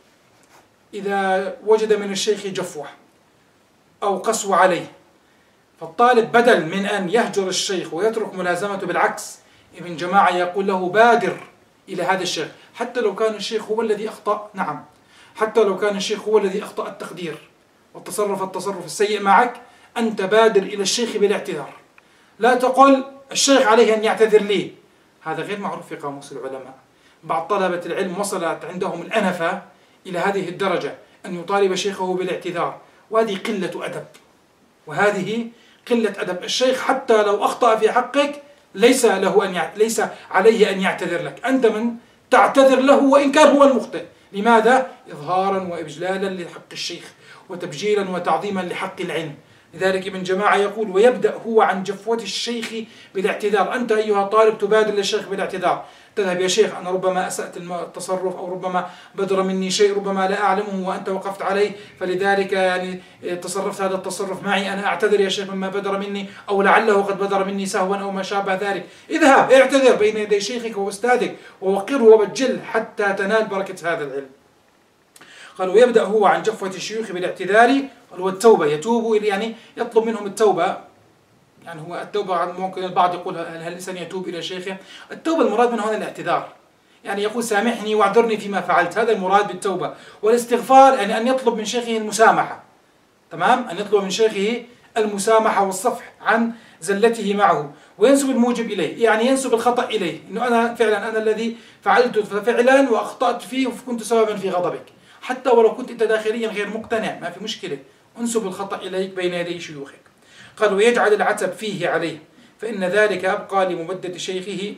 إذا وجد من الشيخ جفوة أو قسوة عليه، فالطالب بدل من أن يهجر الشيخ ويترك ملازمته، بالعكس ابن جماعة يقول له: بادر إلى هذا الشيخ، حتى لو كان الشيخ هو الذي أخطأ. نعم، حتى لو كان الشيخ هو الذي أخطأ التقدير والتصرف التصرف السيء معك، أنت بادر إلى الشيخ بالاعتذار. لا تقل الشيخ عليه أن يعتذر لي، هذا غير معروف في قاموس العلماء. بعض طلبة العلم وصلت عندهم الأنفة إلى هذه الدرجة أن يطالب شيخه بالاعتذار، وهذه قلة أدب، وهذه قلة أدب. الشيخ حتى لو أخطأ في حقك ليس له أن يعت... ليس عليه أن يعتذر لك، أنت من تعتذر له وإن كان هو المخطئ. لماذا؟ إظهارا وإجلالا لحق الشيخ، وتبجيلا وتعظيما لحق العلم. لذلك ابن جماعة يقول: ويبدأ هو عن جفوة الشيخ بالاعتذار. أنت أيها الطالب تبادر للشيخ بالاعتذار، تذهب: يا شيخ أنا ربما أسأت التصرف، أو ربما بدر مني شيء ربما لا أعلمه وأنت وقفت عليه، فلذلك يعني تصرفت هذا التصرف معي، أنا أعتذر يا شيخ مما بدر مني، أو لعله قد بدر مني سهوا أو ما شابه ذلك. اذهب اعتذر بين يدي شيخك وأستاذك، ووقره وبجل حتى تنال بركة هذا العلم. قال: ويبدأ هو عن جفوة الشيوخ بالاعتذار والتوبة، يتوب يعني يطلب منهم التوبة. يعني هو التوبة ممكن البعض يقول: هل الإنسان يتوب إلى شيخه؟ التوبة المراد منه هنا الاعتذار، يعني يقول: سامحني واعذرني فيما فعلت، هذا المراد بالتوبة. والاستغفار يعني أن يطلب من شيخه المسامحة، تمام، أن يطلب من شيخه المسامحة والصفح عن زلته معه، وينسب الموجب إليه، يعني ينسب الخطأ إليه، إنه أنا فعلا أنا الذي فعلت فعلا وأخطأت فيه وكنت سببا في غضبك، حتى ولو كنت أنت داخليا غير مقتنع ما في مشكلة، انسب الخطأ إليك بين يدي شيوخك. قال: ويجعل العتب فيه عليه، فإن ذلك أبقى لمودة شيخه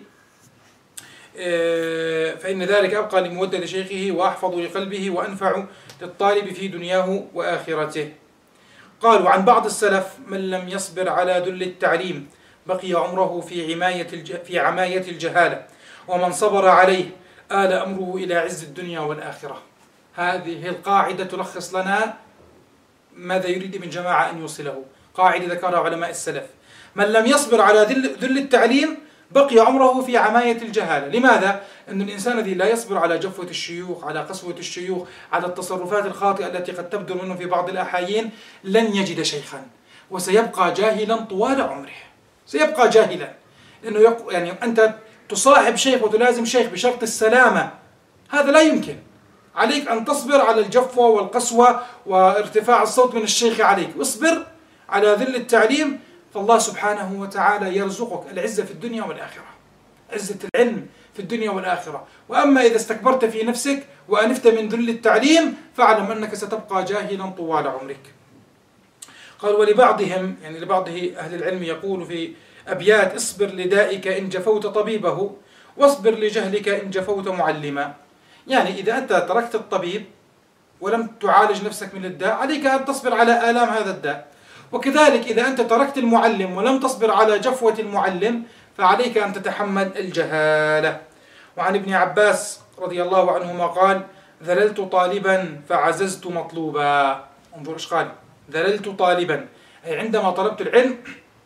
فإن ذلك أبقى لمودة شيخه وأحفظ لقلبه وأنفع للطالب في دنياه وآخرته. قال: وعن بعض السلف: من لم يصبر على ذل التعليم بقي عمره في عماية في عماية الجهالة، ومن صبر عليه آل أمره إلى عز الدنيا والآخرة. هذه القاعدة تلخص لنا ماذا يريد ابن جماعة أن يوصله. قاعدة ذكرها علماء السلف: من لم يصبر على ذل التعليم بقي عمره في عماية الجهالة. لماذا؟ أن الإنسان الذي لا يصبر على جفوة الشيوخ، على قسوة الشيوخ، على التصرفات الخاطئة التي قد تبدر منه في بعض الأحايين، لن يجد شيخا، وسيبقى جاهلا طوال عمره، سيبقى جاهلا. لأنه يق... يعني أنت تصاحب شيخ وتلازم شيخ بشرط السلامة، هذا لا يمكن. عليك أن تصبر على الجفوة والقسوة وارتفاع الصوت من الشيخ عليك، واصبر على ذل التعليم، فالله سبحانه وتعالى يرزقك العزة في الدنيا والآخرة، عزة العلم في الدنيا والآخرة. وأما إذا استكبرت في نفسك وأنفت من ذل التعليم فاعلم أنك ستبقى جاهلا طوال عمرك. قال: ولبعضهم، يعني لبعض أهل العلم، يقول في أبيات: اصبر لدائك إن جفوت طبيبه، واصبر لجهلك إن جفوت معلما. يعني إذا أنت تركت الطبيب ولم تعالج نفسك من الداء عليك أن تصبر على آلام هذا الداء، وكذلك إذا أنت تركت المعلم ولم تصبر على جفوة المعلم فعليك أن تتحمل الجهالة. وعن ابن عباس رضي الله عنهما قال: ذللت طالبا فعززت مطلوبا. انظر ايش قال: ذللت طالبا، أي عندما طلبت العلم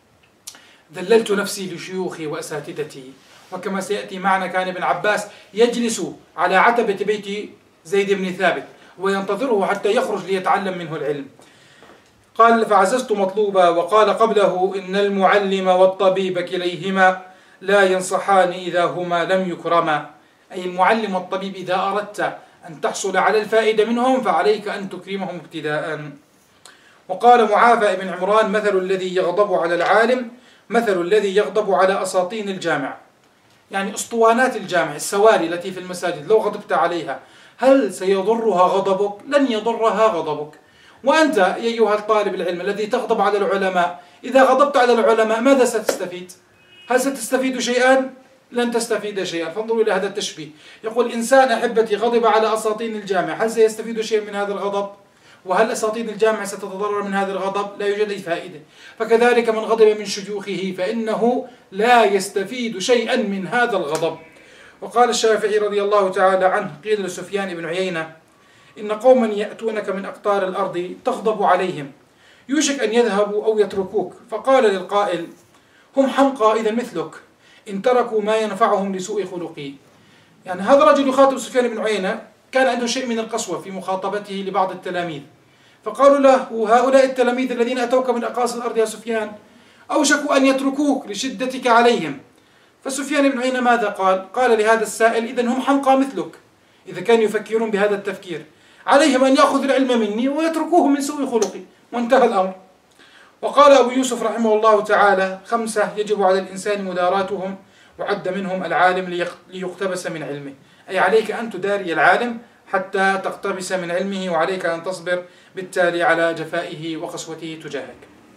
ذللت نفسي لشيوخي وأساتذتي. وكما سيأتي معنا كان ابن عباس يجلس على عتبة بيت زيد بن ثابت وينتظره حتى يخرج ليتعلم منه العلم. قال: فعززت مطلوبا. وقال قبله: إن المعلم والطبيب كليهما لا ينصحان إذا هما لم يكرما. أي المعلم والطبيب إذا أردت أن تحصل على الفائدة منهم فعليك أن تكرمهم ابتداء. وقال معافى بن عمران: مثل الذي يغضب على العالم مثل الذي يغضب على أساطين الجامع. يعني أسطوانات الجامع، السواري التي في المساجد، لو غضبت عليها هل سيضرها غضبك؟ لن يضرها غضبك. وأنت أيها الطالب العلم الذي تغضب على العلماء، إذا غضبت على العلماء ماذا ستستفيد؟ هل ستستفيد شيئا؟ لن تستفيد شيئا. فانظروا إلى هذا التشبيه، يقول إنسان أحبتي غضب على أساطين الجامع، هل سيستفيد شيئا من هذا الغضب؟ وهل أساطين الجامع ستتضرر من هذا الغضب؟ لا يوجد أي فائدة. فكذلك من غضب من شيوخه فإنه لا يستفيد شيئا من هذا الغضب. وقال الشافعي رضي الله تعالى عنه قيل لسفيان بن عيينة: إن قوما يأتونك من أقطار الأرض تغضب عليهم يوشك أن يذهبوا أو يتركوك، فقال للقائل: هم حمقى إذا مثلك إن تركوا ما ينفعهم لسوء خلقي. يعني هذا الرجل يخاطب سفيان بن عيينة، كان عنده شيء من القسوة في مخاطبته لبعض التلاميذ، فقالوا له: هؤلاء التلاميذ الذين أتوك من أقاصي الأرض يا سفيان أوشكوا أن يتركوك لشدتك عليهم. فسفيان بن عيينة ماذا قال؟ قال لهذا السائل: إذن هم حمقى مثلك. إذا كانوا يفكرون بهذا التفكير عليهم أن يأخذوا العلم مني ويتركوه من سوء خلقي، وانتهى الأمر. وقال أبو يوسف رحمه الله تعالى: خمسة يجب على الإنسان مداراتهم، وعد منهم العالم ليقتبس من علمه، أي عليك أن تداري العالم حتى تقتبس من علمه، وعليك أن تصبر بالتالي على جفائه وقسوته تجاهك.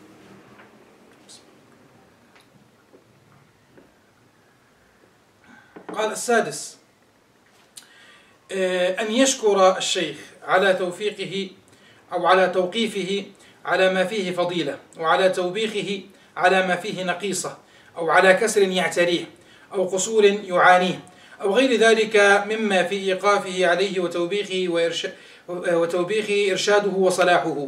قال السادس: أن يشكر الشيخ على توفيقه أو على توقيفه على ما فيه فضيلة، وعلى توبيخه على ما فيه نقيصة، أو على كسر يعتريه أو قصور يعانيه أو غير ذلك مما في إيقافه عليه وتوبيخه وتوبيخه إرشاده وصلاحه.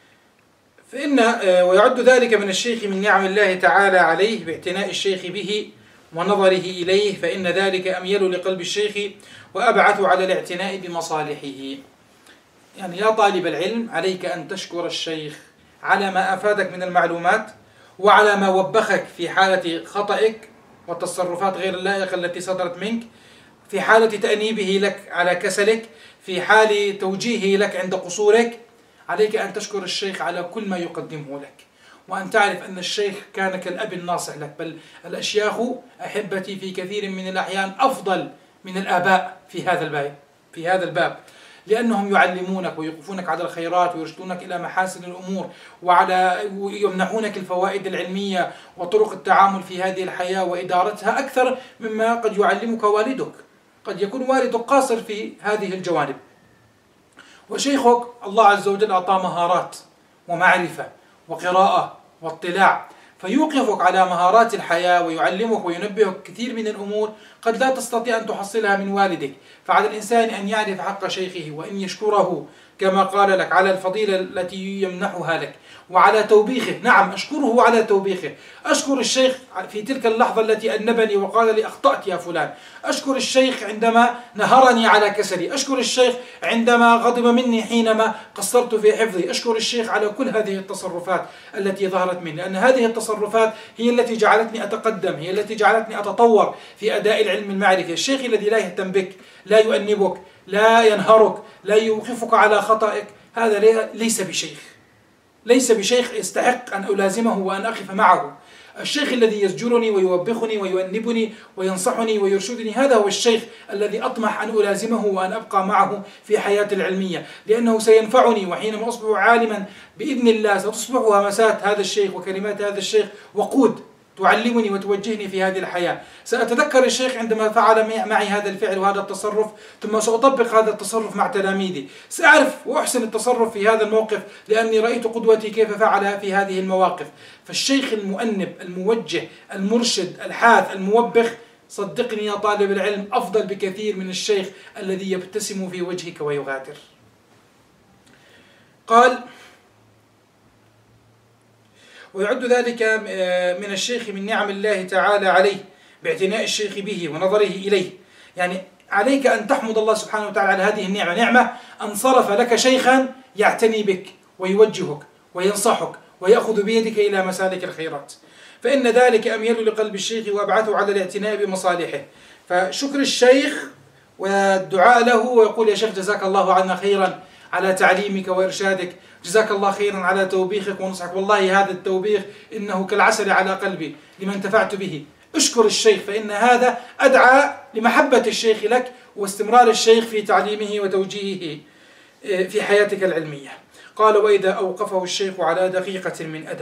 فإن ويعد ذلك من الشيخ من نعم الله تعالى عليه باعتناء الشيخ به ونظره إليه، فإن ذلك أميل لقلب الشيخ وأبعث على الاعتناء بمصالحه. يعني يا طالب العلم عليك أن تشكر الشيخ على ما أفادك من المعلومات، وعلى ما وبخك في حالة خطئك والتصرفات غير اللائقة التي صدرت منك، في حالة تأنيبه لك على كسلك، في حال توجيهه لك عند قصورك. عليك أن تشكر الشيخ على كل ما يقدمه لك، وأن تعرف أن الشيخ كان كالأب الناصح لك، بل الأشياخ أحبتي في كثير من الأحيان أفضل من الآباء في هذا الباب في هذا الباب لأنهم يعلمونك ويوقفونك على الخيرات ويرشدونك إلى محاسن الأمور، وعلى يمنحونك الفوائد العلمية وطرق التعامل في هذه الحياة وإدارتها أكثر مما قد يعلمك والدك. قد يكون والدك قاصر في هذه الجوانب، وشيخك الله عز وجل أعطاه مهارات ومعرفة وقراءة واطلاع، فيوقفك على مهارات الحياة ويعلمك وينبهك كثير من الأمور قد لا تستطيع أن تحصلها من والدك. فعلى الإنسان أن يعرف حق شيخه وأن يشكره كما قال لك على الفضيلة التي يمنحها لك، وعلى توبيخه. نعم، أشكره على توبيخه. أشكر الشيخ في تلك اللحظة التي أنبني وقال لي: أخطأت يا فلان. أشكر الشيخ عندما نهرني على كسلي. أشكر الشيخ عندما غضب مني حينما قصرت في حفظي. أشكر الشيخ على كل هذه التصرفات التي ظهرت مني، لأن هذه التصرفات هي التي جعلتني أتقدم، هي التي جعلتني أتطور في أداء العلم المعرفي. الشيخ الذي لا يهتم بك، لا يؤنبك، لا ينهرك، لا يوقفك على خطأك، هذا ليس بشيخ، ليس بشيخ يستحق أن ألازمه وأن أقف معه. الشيخ الذي يزجرني ويوبخني ويؤنبني وينصحني ويرشدني، هذا هو الشيخ الذي أطمح أن ألازمه وأن أبقى معه في حياتي العلمية، لأنه سينفعني. وحينما أصبح عالما بإذن الله ستصبح همسات هذا الشيخ وكلمات هذا الشيخ وقود تعلمني وتوجهني في هذه الحياة. سأتذكر الشيخ عندما فعل معي هذا الفعل وهذا التصرف، ثم سأطبق هذا التصرف مع تلاميذي. سأعرف وأحسن التصرف في هذا الموقف لأني رأيت قدوتي كيف فعل في هذه المواقف. فالشيخ المؤنب، الموجه، المرشد، الحاث، الموبخ، صدقني يا طالب العلم، أفضل بكثير من الشيخ الذي يبتسم في وجهك ويغادر. قال: ويعد ذلك من الشيخ من نعم الله تعالى عليه باعتناء الشيخ به ونظره إليه. يعني عليك أن تحمد الله سبحانه وتعالى على هذه النعمة، نعمة أن صرف لك شيخا يعتني بك ويوجهك وينصحك ويأخذ بيدك إلى مسالك الخيرات، فإن ذلك أميل لقلب الشيخ وأبعثه على الاعتناء بمصالحه. فشكر الشيخ والدعاء له ويقول: يا شيخ جزاك الله عنا خيرا على تعليمك وإرشادك، جزاك الله خيرا على توبيخك ونصحك، والله هذا التوبيخ إنه كالعسل على قلبي لما انتفعت به. اشكر الشيخ، فإن هذا أدعى لمحبة الشيخ لك واستمرار الشيخ في تعليمه وتوجيهه في حياتك العلمية. قال: وإذا أوقفه الشيخ على دقيقة من أدب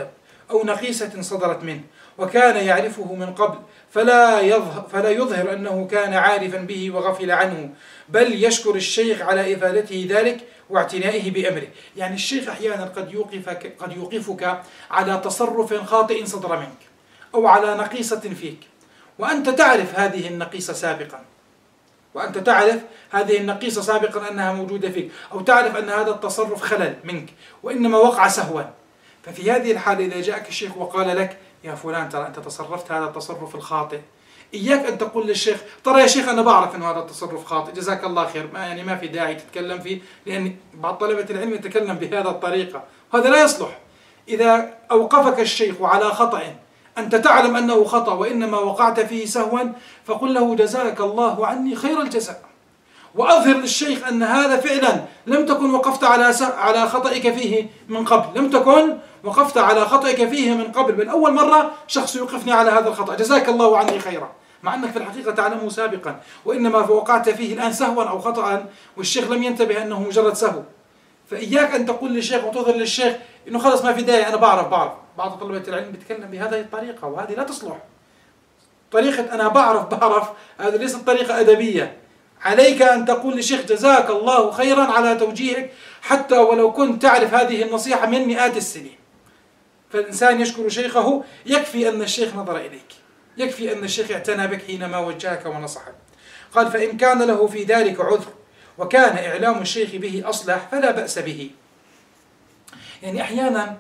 أو نقيصة صدرت منه وكان يعرفه من قبل فلا يظهر, فلا يظهر أنه كان عارفا به وغفل عنه، بل يشكر الشيخ على إفادته ذلك واعتنائه بأمره. يعني الشيخ أحيانا قد يوقفك, قد يوقفك على تصرف خاطئ صدر منك أو على نقيصة فيك، وأنت تعرف هذه النقيصة سابقا وأنت تعرف هذه النقيصة سابقا أنها موجودة فيك، أو تعرف أن هذا التصرف خلل منك وإنما وقع سهوا. ففي هذه الحالة إذا جاءك الشيخ وقال لك يا فلان ترى أنت تصرفت هذا التصرف الخاطئ، إياك أن تقول للشيخ ترى يا شيخ أنا بعرف أن هذا التصرف خاطئ جزاك الله خير، ما يعني ما في داعي تتكلم فيه، لأن بعض طلبة العلم يتكلم بهذا الطريقة وهذا لا يصلح. إذا أوقفك الشيخ على خطأ أنت تعلم أنه خطأ وإنما وقعت فيه سهوا، فقل له جزاك الله عني خير الجزاء، وأظهر للشيخ أن هذا فعلا لم تكن وقفت على على خطئك فيه من قبل، لم تكن وقفت على خطئك فيه من قبل، بل أول مرة شخص يوقفني على هذا الخطأ جزاك الله عني خيرا، مع أنك في الحقيقة تعلمه سابقا وإنما وقعت فيه الآن سهوا أو خطأ والشيخ لم ينتبه أنه مجرد سهو. فإياك أن تقول للشيخ وتظهر للشيخ إنه خلص ما في داعي أنا بعرف بعرف. بعض طلبة العلم بيتكلم بهذه الطريقة وهذه لا تصلح. طريقة أنا بعرف بعرف هذه ليست طريقة أدبية. عليك أن تقول للشيخ جزاك الله خيرا على توجيهك حتى ولو كنت تعرف هذه النصيحة من مئات السنين. فالإنسان يشكر شيخه، يكفي أن الشيخ نظر إليك، يكفي أن الشيخ اعتنى بك حينما وجهك ونصحك. قال فإن كان له في ذلك عذر وكان إعلام الشيخ به أصلح فلا بأس به. يعني أحيانا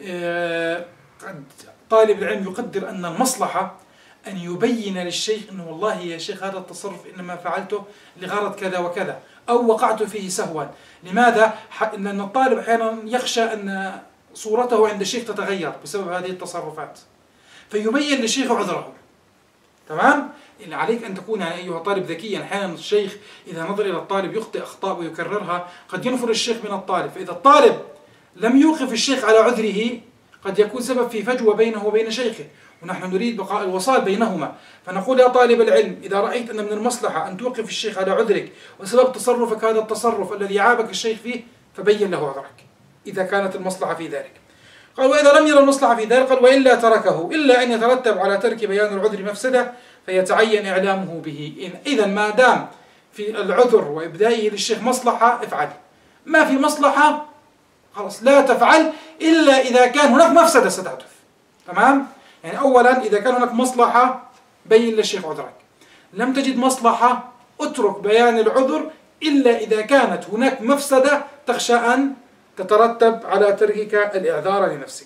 قد طالب العلم يقدر أن المصلحة أن يبين للشيخ أنه والله يا شيخ هذا التصرف إنما فعلته لغرض كذا وكذا أو وقعت فيه سهوا. لماذا؟ لأن الطالب أحيانا يخشى أن صورته عند الشيخ تتغير بسبب هذه التصرفات، فيبين للشيخ عذره. تمام؟ إن عليك أن تكون يعني أيها الطالب ذكيا. أحيانا الشيخ إذا نظر إلى الطالب يخطئ أخطاء ويكررها قد ينفر الشيخ من الطالب، فإذا الطالب لم يوقف الشيخ على عذره قد يكون سبب في فجوة بينه وبين شيخه، ونحن نريد بقاء الوصال بينهما. فنقول يا طالب العلم إذا رأيت أن من المصلحة أن توقف الشيخ على عذرك وسبب تصرفك هذا التصرف الذي عابك الشيخ فيه فبين له عذرك إذا كانت المصلحة في ذلك. قال وإذا لم يرى المصلحة في ذلك قال وإلا تركه إلا أن يترتب على ترك بيان العذر مفسدة فيتعين إعلامه به. إذا ما دام في العذر وإبدائه للشيخ مصلحة افعل، ما في مصلحة خلاص لا تفعل إلا إذا كان هناك مفسدة ستحدث. تمام؟ يعني أولا إذا كان هناك مصلحة بين للشيخ عذرك، لم تجد مصلحة اترك بيان العذر إلا إذا كانت هناك مفسدة تخشى أن تترتب على تركك الإعذار لنفسك.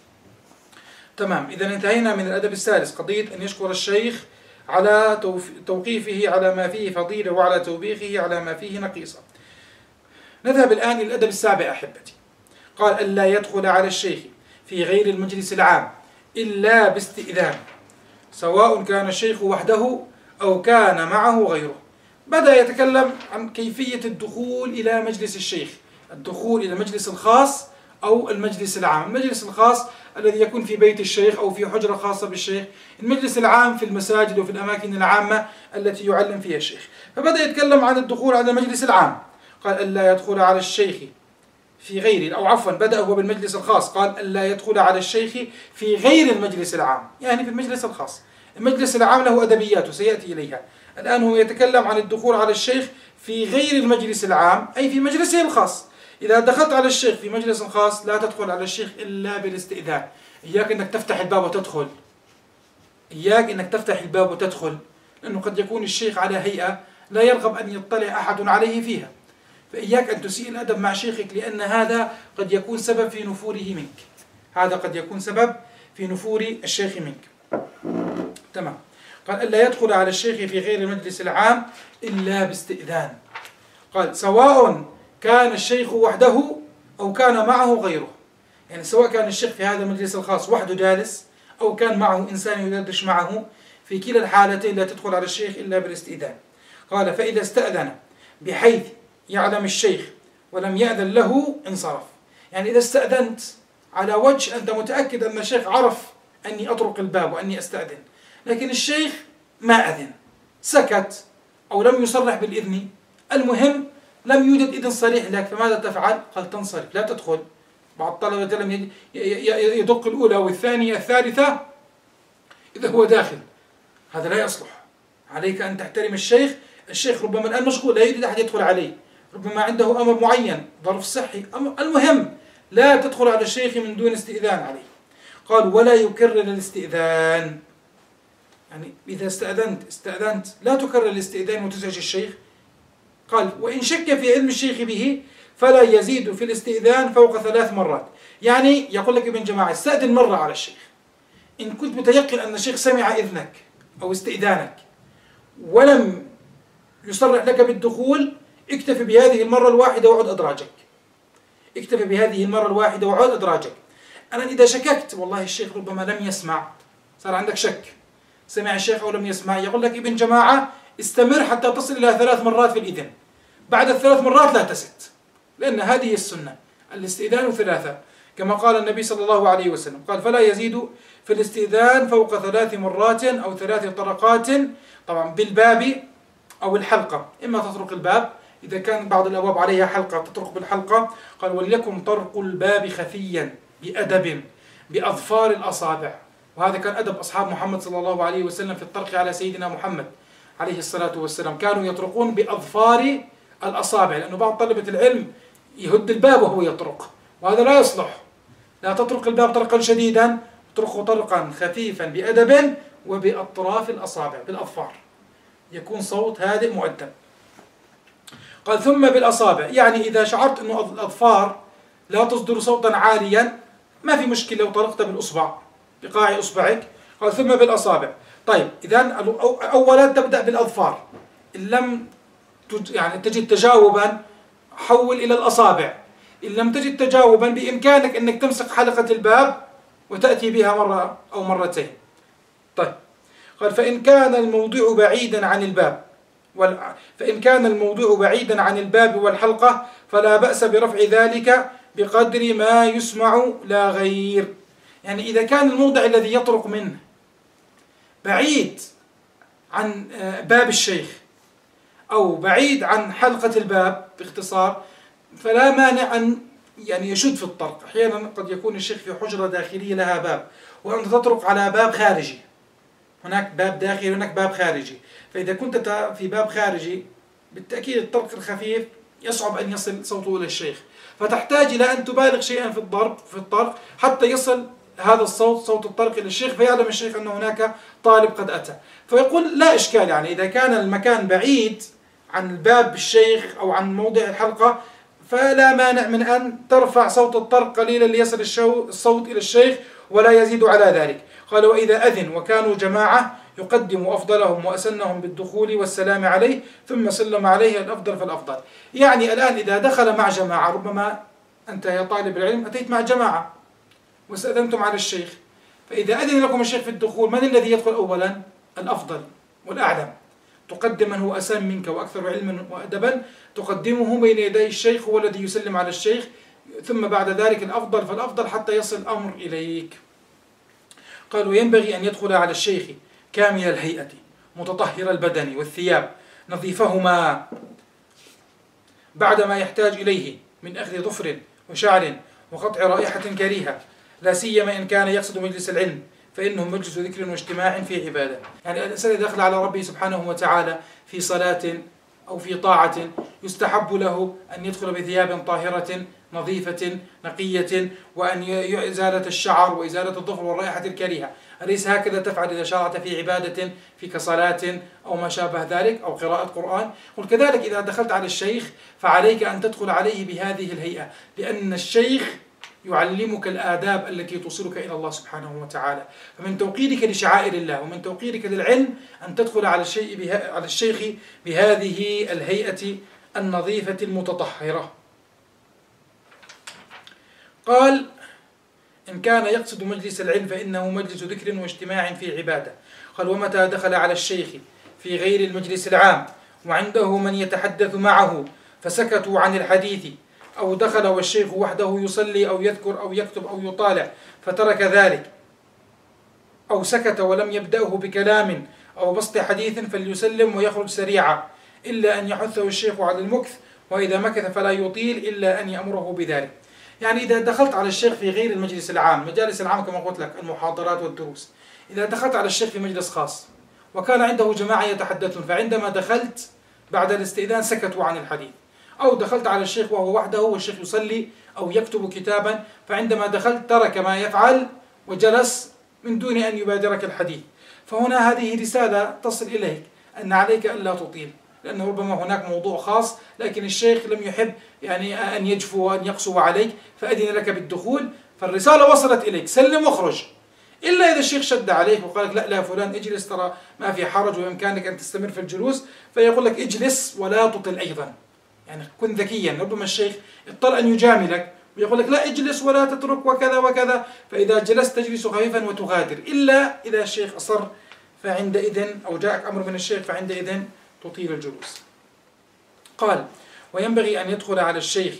تمام. إذا انتهينا من الأدب الثالث، قضية أن يشكر الشيخ على توقيفه على ما فيه فضيلة وعلى توبيخه على ما فيه نقيصة. نذهب الآن إلى الأدب السابع أحبتي. قال ألا يدخل على الشيخ في غير المجلس العام إلا باستئذان سواء كان الشيخ وحده أو كان معه غيره. بدأ يتكلم عن كيفية الدخول إلى مجلس الشيخ، الدخول إلى المجلس الخاص أو المجلس العام. المجلس الخاص الذي يكون في بيت الشيخ أو في حجرة خاصة بالشيخ، المجلس العام في المساجد وفي الأماكن العامة التي يعلم فيها الشيخ. فبدأ يتكلم عن الدخول على المجلس العام. قال ألا يدخل على الشيخ في غير، أو عفوا بدأ هو بالمجلس الخاص، قال ألا يدخل على الشيخ في غير المجلس العام، يعني في المجلس الخاص. المجلس العام له أدبياته سيأتي إليها. الآن هو يتكلم عن الدخول على الشيخ في غير المجلس العام، أي في مجلسه الخاص. إذا دخلت على الشيخ في مجلس خاص لا تدخل على الشيخ إلا بالاستئذان. إياك أنك تفتح الباب وتدخل، إياك أنك تفتح الباب وتدخل، لأنه قد يكون الشيخ على هيئة لا يرغب أن يطلع أحد عليه فيها، فإياك أن تسيء الأدب مع شيخك، لأن هذا قد يكون سبب في نفوره منك، هذا قد يكون سبب في نفور الشيخ منك. تمام. قال ألا يدخل على الشيخ في غير المجلس العام إلا باستئذان. قال سواء كان الشيخ وحده أو كان معه غيره، يعني سواء كان الشيخ في هذا المجلس الخاص وحده جالس أو كان معه إنسان يدردش معه، في كلا الحالتين لا تدخل على الشيخ إلا بالاستئذان. قال فإذا استأذن بحيث يعلم الشيخ ولم يأذن له انصرف. يعني إذا استأذنت على وجه أنت متأكد أن الشيخ عرف أني أطرق الباب وأني أستأذن، لكن الشيخ ما أذن، سكت أو لم يصرح بالإذن، المهم لم يوجد إذن صريح لك، فماذا تفعل؟ قال تنصرف، لا تدخل، بعض الطلبة لم يدق الأولى والثانية الثالثة إذا هو داخل، هذا لا يصلح. عليك أن تحترم الشيخ. الشيخ ربما الآن مشغول لا يريد أحد يدخل عليه، ربما عنده أمر معين، ظرف صحي، المهم لا تدخل على الشيخ من دون استئذان عليه. قال ولا يكرر الاستئذان، يعني إذا استأذنت استأذنت لا تكرر الاستئذان وتزعج الشيخ. قال وإن شك في علم الشيخ به فلا يزيد في الاستئذان فوق ثلاث مرات. يعني يقول لك ابن جماعة استأذن مرة على الشيخ، إن كنت متيقن أن الشيخ سمع إذنك أو استئذانك ولم يصرح لك بالدخول، اكتفي بهذه المرة الواحدة وعد أدراجك. اكتفي بهذه المرة الواحدة وعد أدراجك. أنا إذا شككت والله الشيخ ربما لم يسمع، صار عندك شك سمع الشيخ أو لم يسمع، يقول لك ابن جماعة استمر حتى تصل إلى ثلاث مرات في الإذن، بعد الثلاث مرات لا تسد، لأن هذه السنة الاستئذان ثلاثة كما قال النبي صلى الله عليه وسلم، قال فلا يزيد في الاستئذان فوق ثلاث مرات أو ثلاث طرقات، طبعا بالباب أو الحلقة، إما تطرق الباب إذا كان بعض الأبواب عليها حلقة تطرق بالحلقة. قال وليكن طرق الباب خفيا بأدب بأظفار الأصابع، وهذا كان أدب أصحاب محمد صلى الله عليه وسلم في الطرق على سيدنا محمد عليه الصلاة والسلام، كانوا يطرقون بأظفار الأصابع، لأنه بعض طلبة العلم يهد الباب وهو يطرق، وهذا لا يصلح. لا تطرق الباب طرقا شديدا، اطرقه طرقا خفيفا بأدب وبأطراف الأصابع بالأظفار، يكون صوت هادئ مؤدب. قال ثم بالأصابع، يعني إذا شعرت أنه الأظفار لا تصدر صوتا عاليا ما في مشكلة لو طرقت بالأصبع بقاع إصبعك. قال ثم بالأصابع. طيب إذن أولا تبدأ بالأظفار، إن لم يعني تجد تجاوبا حول إلى الأصابع، إن لم تجد تجاوبا بإمكانك أنك تمسك حلقة الباب وتأتي بها مرة أو مرتين. طيب قال فإن كان الموضوع بعيدا عن الباب وال... فإن كان الموضوع بعيدا عن الباب والحلقة فلا بأس برفع ذلك بقدر ما يسمع لا غير. يعني إذا كان الموضع الذي يطرق منه بعيد عن باب الشيخ أو بعيد عن حلقة الباب باختصار، فلا مانع أن يعني يشد في الطرق. أحيانا قد يكون الشيخ في حجرة داخلية لها باب وأنت تطرق على باب خارجي، هناك باب داخلي وهناك باب خارجي، فإذا كنت في باب خارجي بالتأكيد الطرق الخفيف يصعب أن يصل صوته إلى الشيخ، فتحتاج إلى أن تبالغ شيئا في الضرب في الطرق حتى يصل هذا الصوت صوت الطرق إلى الشيخ، فيعلم الشيخ أن هناك طالب قد أتى. فيقول لا إشكال، يعني إذا كان المكان بعيد عن الباب الشيخ أو عن موضع الحلقة فلا مانع من أن ترفع صوت الطرق قليلا ليصل الصوت إلى الشيخ ولا يزيد على ذلك. قال وإذا أذن وكانوا جماعة يقدم أفضلهم وأسنهم بالدخول والسلام عليه ثم سلم عليه الأفضل فالأفضل. يعني الآن إذا دخل مع جماعة، ربما أنت يا طالب العلم أتيت مع جماعة واستأذنتم على الشيخ، فإذا أذن لكم الشيخ في الدخول من الذي يدخل أولا؟ الأفضل والأعلم، تقدم من هو أسن منك وأكثر علما وأدبا، تقدمه بين يدي الشيخ، هو الذي يسلم على الشيخ، ثم بعد ذلك الأفضل فالأفضل حتى يصل الأمر إليك. قالوا ينبغي أن يدخل على الشيخ كامل الهيئة متطهر البدن والثياب نظيفهما بعد ما يحتاج إليه من أخذ ظفر وشعر وقطع رائحة كريهة، لا سيما إن كان يقصد مجلس العلم فإنه مجلس ذكر واجتماع في عبادة. يعني الإنسان إذا دخل على ربه سبحانه وتعالى في صلاة أو في طاعة يستحب له أن يدخل بثياب طاهرة نظيفة نقية، وأن إزالة الشعر وإزالة الظفر والرائحة الكريهة. أليس هكذا تفعل إذا شرعت في عبادة في كصلاة أو ما شابه ذلك أو قراءة قرآن؟ وكذلك إذا دخلت على الشيخ فعليك أن تدخل عليه بهذه الهيئة، لأن الشيخ يعلمك الآداب التي توصلك إلى الله سبحانه وتعالى. فمن توقيرك لشعائر الله ومن توقيرك للعلم أن تدخل على الشيء بها على الشيخ بهذه الهيئة النظيفة المتطهرة. قال إن كان يقصد مجلس العلم فإنه مجلس ذكر واجتماع في عبادة. قال ومتى دخل على الشيخ في غير المجلس العام وعنده من يتحدث معه فسكتوا عن الحديث، أو دخل والشيخ وحده يصلي أو يذكر أو يكتب أو يطالع فترك ذلك، أو سكت ولم يبدأه بكلام أو بسط حديث فليسلم ويخرج سريعا، إلا أن يحثه الشيخ على المكث، وإذا مكث فلا يطيل إلا أن يأمره بذلك. يعني إذا دخلت على الشيخ في غير المجلس العام، مجالس العام كما قلت لك المحاضرات والدروس، إذا دخلت على الشيخ في مجلس خاص وكان عنده جماعة يتحدثون، فعندما دخلت بعد الاستئذان سكتوا عن الحديث، أو دخلت على الشيخ وهو وحده والشيخ يصلي أو يكتب كتابا، فعندما دخلت ترك ما يفعل وجلس من دون أن يبادرك الحديث، فهنا هذه رسالة تصل إليك أن عليك ألا تطيل، لأنه ربما هناك موضوع خاص لكن الشيخ لم يحب يعني أن يجفو وأن يقسو عليك فأذن لك بالدخول، فالرسالة وصلت إليك، سلم واخرج. إلا إذا الشيخ شد عليك وقال لك لا لا فلان اجلس، ترى ما في حرج وإمكانك أن تستمر في الجلوس، فيقول لك اجلس ولا تطل أيضا. يعني كن ذكيا، ربما الشيخ اضطر أن يجاملك ويقول لك لا اجلس ولا تترك وكذا وكذا، فإذا جلست تجلس خفيفا وتغادر، إلا إذا الشيخ أصر فعندئذ أو جاءك أمر من الشيخ فعندئذ تطيل الجلوس. قال: وينبغي أن يدخل على الشيخ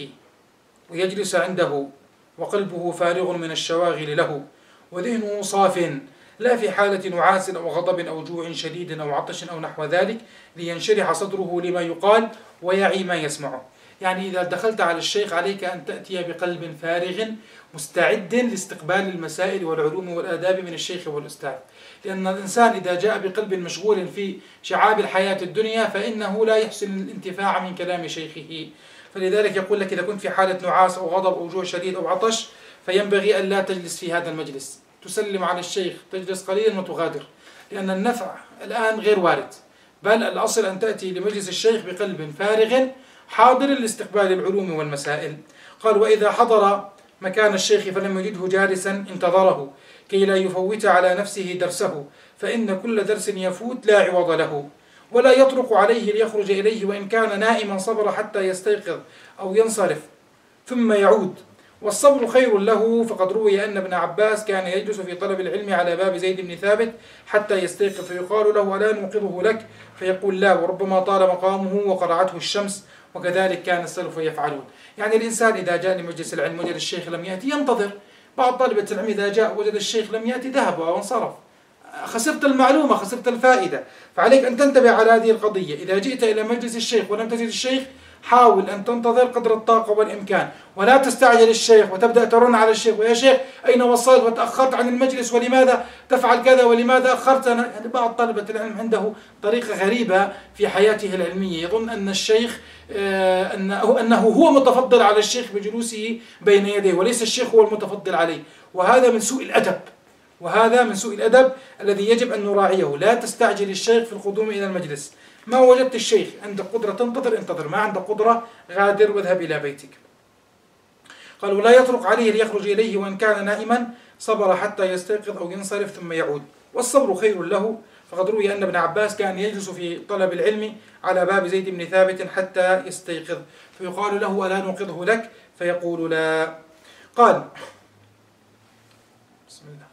ويجلس عنده وقلبه فارغ من الشواغل له وذهنه صاف، لا في حالة نعاس أو غضب أو جوع شديد أو عطش أو نحو ذلك، لينشرح صدره لما يقال ويعي ما يسمعه. يعني إذا دخلت على الشيخ عليك أن تأتي بقلب فارغ مستعد لاستقبال المسائل والعلوم والآداب من الشيخ والأستاذ، لأن الإنسان إذا جاء بقلب مشغول في شعاب الحياة الدنيا فإنه لا يحسن الانتفاع من كلام شيخه. فلذلك يقول لك إذا كنت في حالة نعاس أو غضب أو جوع شديد أو عطش فينبغي أن لا تجلس في هذا المجلس، تسلم على الشيخ، تجلس قليلا وتغادر، لأن النفع الآن غير وارد، بل الأصل أن تأتي لمجلس الشيخ بقلب فارغ حاضر لاستقبال العلوم والمسائل. قال: وإذا حضر مكان الشيخ فلم يجده جالسا انتظره كي لا يفوت على نفسه درسه، فإن كل درس يفوت لا عوض له، ولا يطرق عليه ليخرج إليه، وإن كان نائما صبر حتى يستيقظ أو ينصرف ثم يعود، والصبر خير له، فقد روي أن ابن عباس كان يجلس في طلب العلم على باب زيد بن ثابت حتى يستيقظ، فيقال له: ألا نوقظه لك؟ فيقول: لا، وربما طال مقامه وقرعته الشمس، وكذلك كان السلف يفعلون. يعني الإنسان إذا جاء لمجلس العلم وجد الشيخ لم يأتي ينتظر. بعض طالبة العلم إذا جاء وجد الشيخ لم يأتي ذهب وانصرف، خسرت المعلومة، خسرت الفائدة. فعليك أن تنتبه على هذه القضية. إذا جئت إلى مجلس الشيخ ولم تجد الشيخ حاول أن تنتظر قدر الطاقة والإمكان، ولا تستعجل الشيخ وتبدأ ترن على الشيخ: ويا شيخ أين وصلت وتأخرت عن المجلس ولماذا تفعل كذا ولماذا أخرتنا؟ يعني بعض طلبة العلم عنده طريقة غريبة في حياته العلمية، يظن أن الشيخ آه أنه, أنه هو متفضل على الشيخ بجلوسه بين يديه، وليس الشيخ هو المتفضل عليه، وهذا من سوء الأدب، وهذا من سوء الأدب الذي يجب أن نراعيه. لا تستعجل الشيخ في القدوم إلى المجلس. ما وجدت الشيخ عندك قدرة تنتظر انتظر، ما عندك قدرة غادر واذهب إلى بيتك. قال: ولا يطرق عليه ليخرج إليه، وإن كان نائما صبر حتى يستيقظ أو ينصرف ثم يعود، والصبر خير له، فقد روي أن ابن عباس كان يجلس في طلب العلم على باب زيد بن ثابت حتى يستيقظ، فيقال له: ألا نوقظه لك؟ فيقول: لا. قال: بسم الله.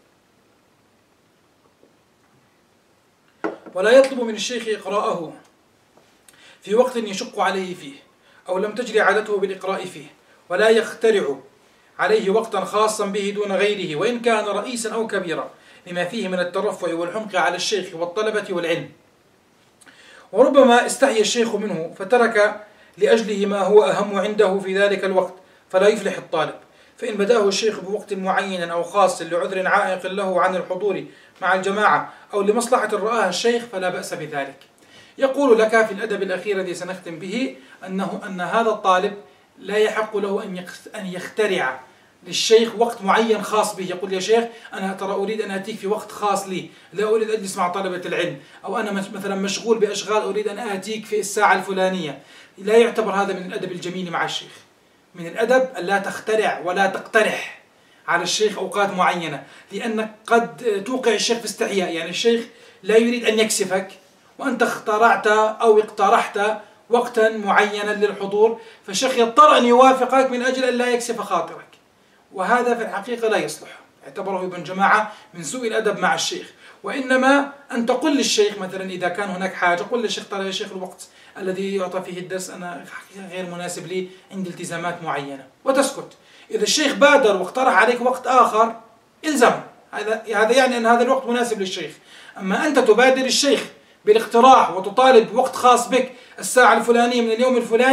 ولا يطلب من الشيخ إقراءه في وقت يشق عليه فيه أو لم تجري عادته بالإقراء فيه، ولا يخترع عليه وقتا خاصا به دون غيره، وإن كان رئيسا أو كبيرا، لما فيه من الترفع والحمق على الشيخ والطلبة والعلم. وربما استحيا الشيخ منه فترك لأجله ما هو أهم عنده في ذلك الوقت، فلا يفلح الطالب. فإن بدأه الشيخ بوقت معين أو خاص لعذر عائق له عن الحضور مع الجماعة أو لمصلحة رآها الشيخ فلا بأس بذلك. يقول لك في الأدب الأخير الذي سنختم به أنه أن هذا الطالب لا يحق له أن يخترع للشيخ وقت معين خاص به، يقول: يا شيخ أنا ترى أريد أن أتيك في وقت خاص لي، لا أريد أن أجلس مع طلبة العلم، أو أنا مثلا مشغول بأشغال أريد أن آتيك في الساعة الفلانية. لا يعتبر هذا من الأدب الجميل مع الشيخ. من الأدب أن لا تخترع ولا تقترح على الشيخ أوقات معينة، لأنك قد توقع الشيخ في استحياء. يعني الشيخ لا يريد أن يكسفك وأنت اخترعت أو اقترحت وقتا معينا للحضور، فالشيخ يضطر أن يوافقك من أجل أن لا يكسف خاطرك، وهذا في الحقيقة لا يصلح. اعتبره ابن جماعة من سوء الأدب مع الشيخ. وإنما أن تقول للشيخ مثلا إذا كان هناك حاجة، قل للشيخ: ترى يا شيخ الوقت الذي يعطى فيه الدرس أنا غير مناسب لي، عندي التزامات معينة، وتسكت. إذا الشيخ بادر واقترح عليك وقت آخر إلزم، هذا هذا يعني أن هذا الوقت مناسب للشيخ. أما أنت تبادر الشيخ بالاقتراح وتطالب بوقت خاص بك الساعة الفلانية من اليوم الفلاني،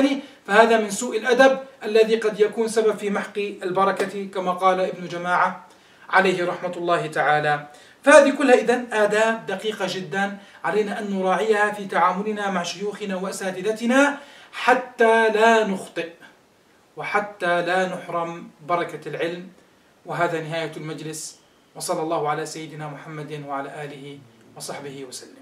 فهذا من سوء الأدب الذي قد يكون سبب في محق البركة كما قال ابن جماعة عليه رحمة الله تعالى. فهذه كلها إذن آداب دقيقة جدا علينا أن نراعيها في تعاملنا مع شيوخنا وأساتذتنا حتى لا نخطئ وحتى لا نحرم بركة العلم. وهذا نهاية المجلس، وصلى الله على سيدنا محمد وعلى آله وصحبه وسلم.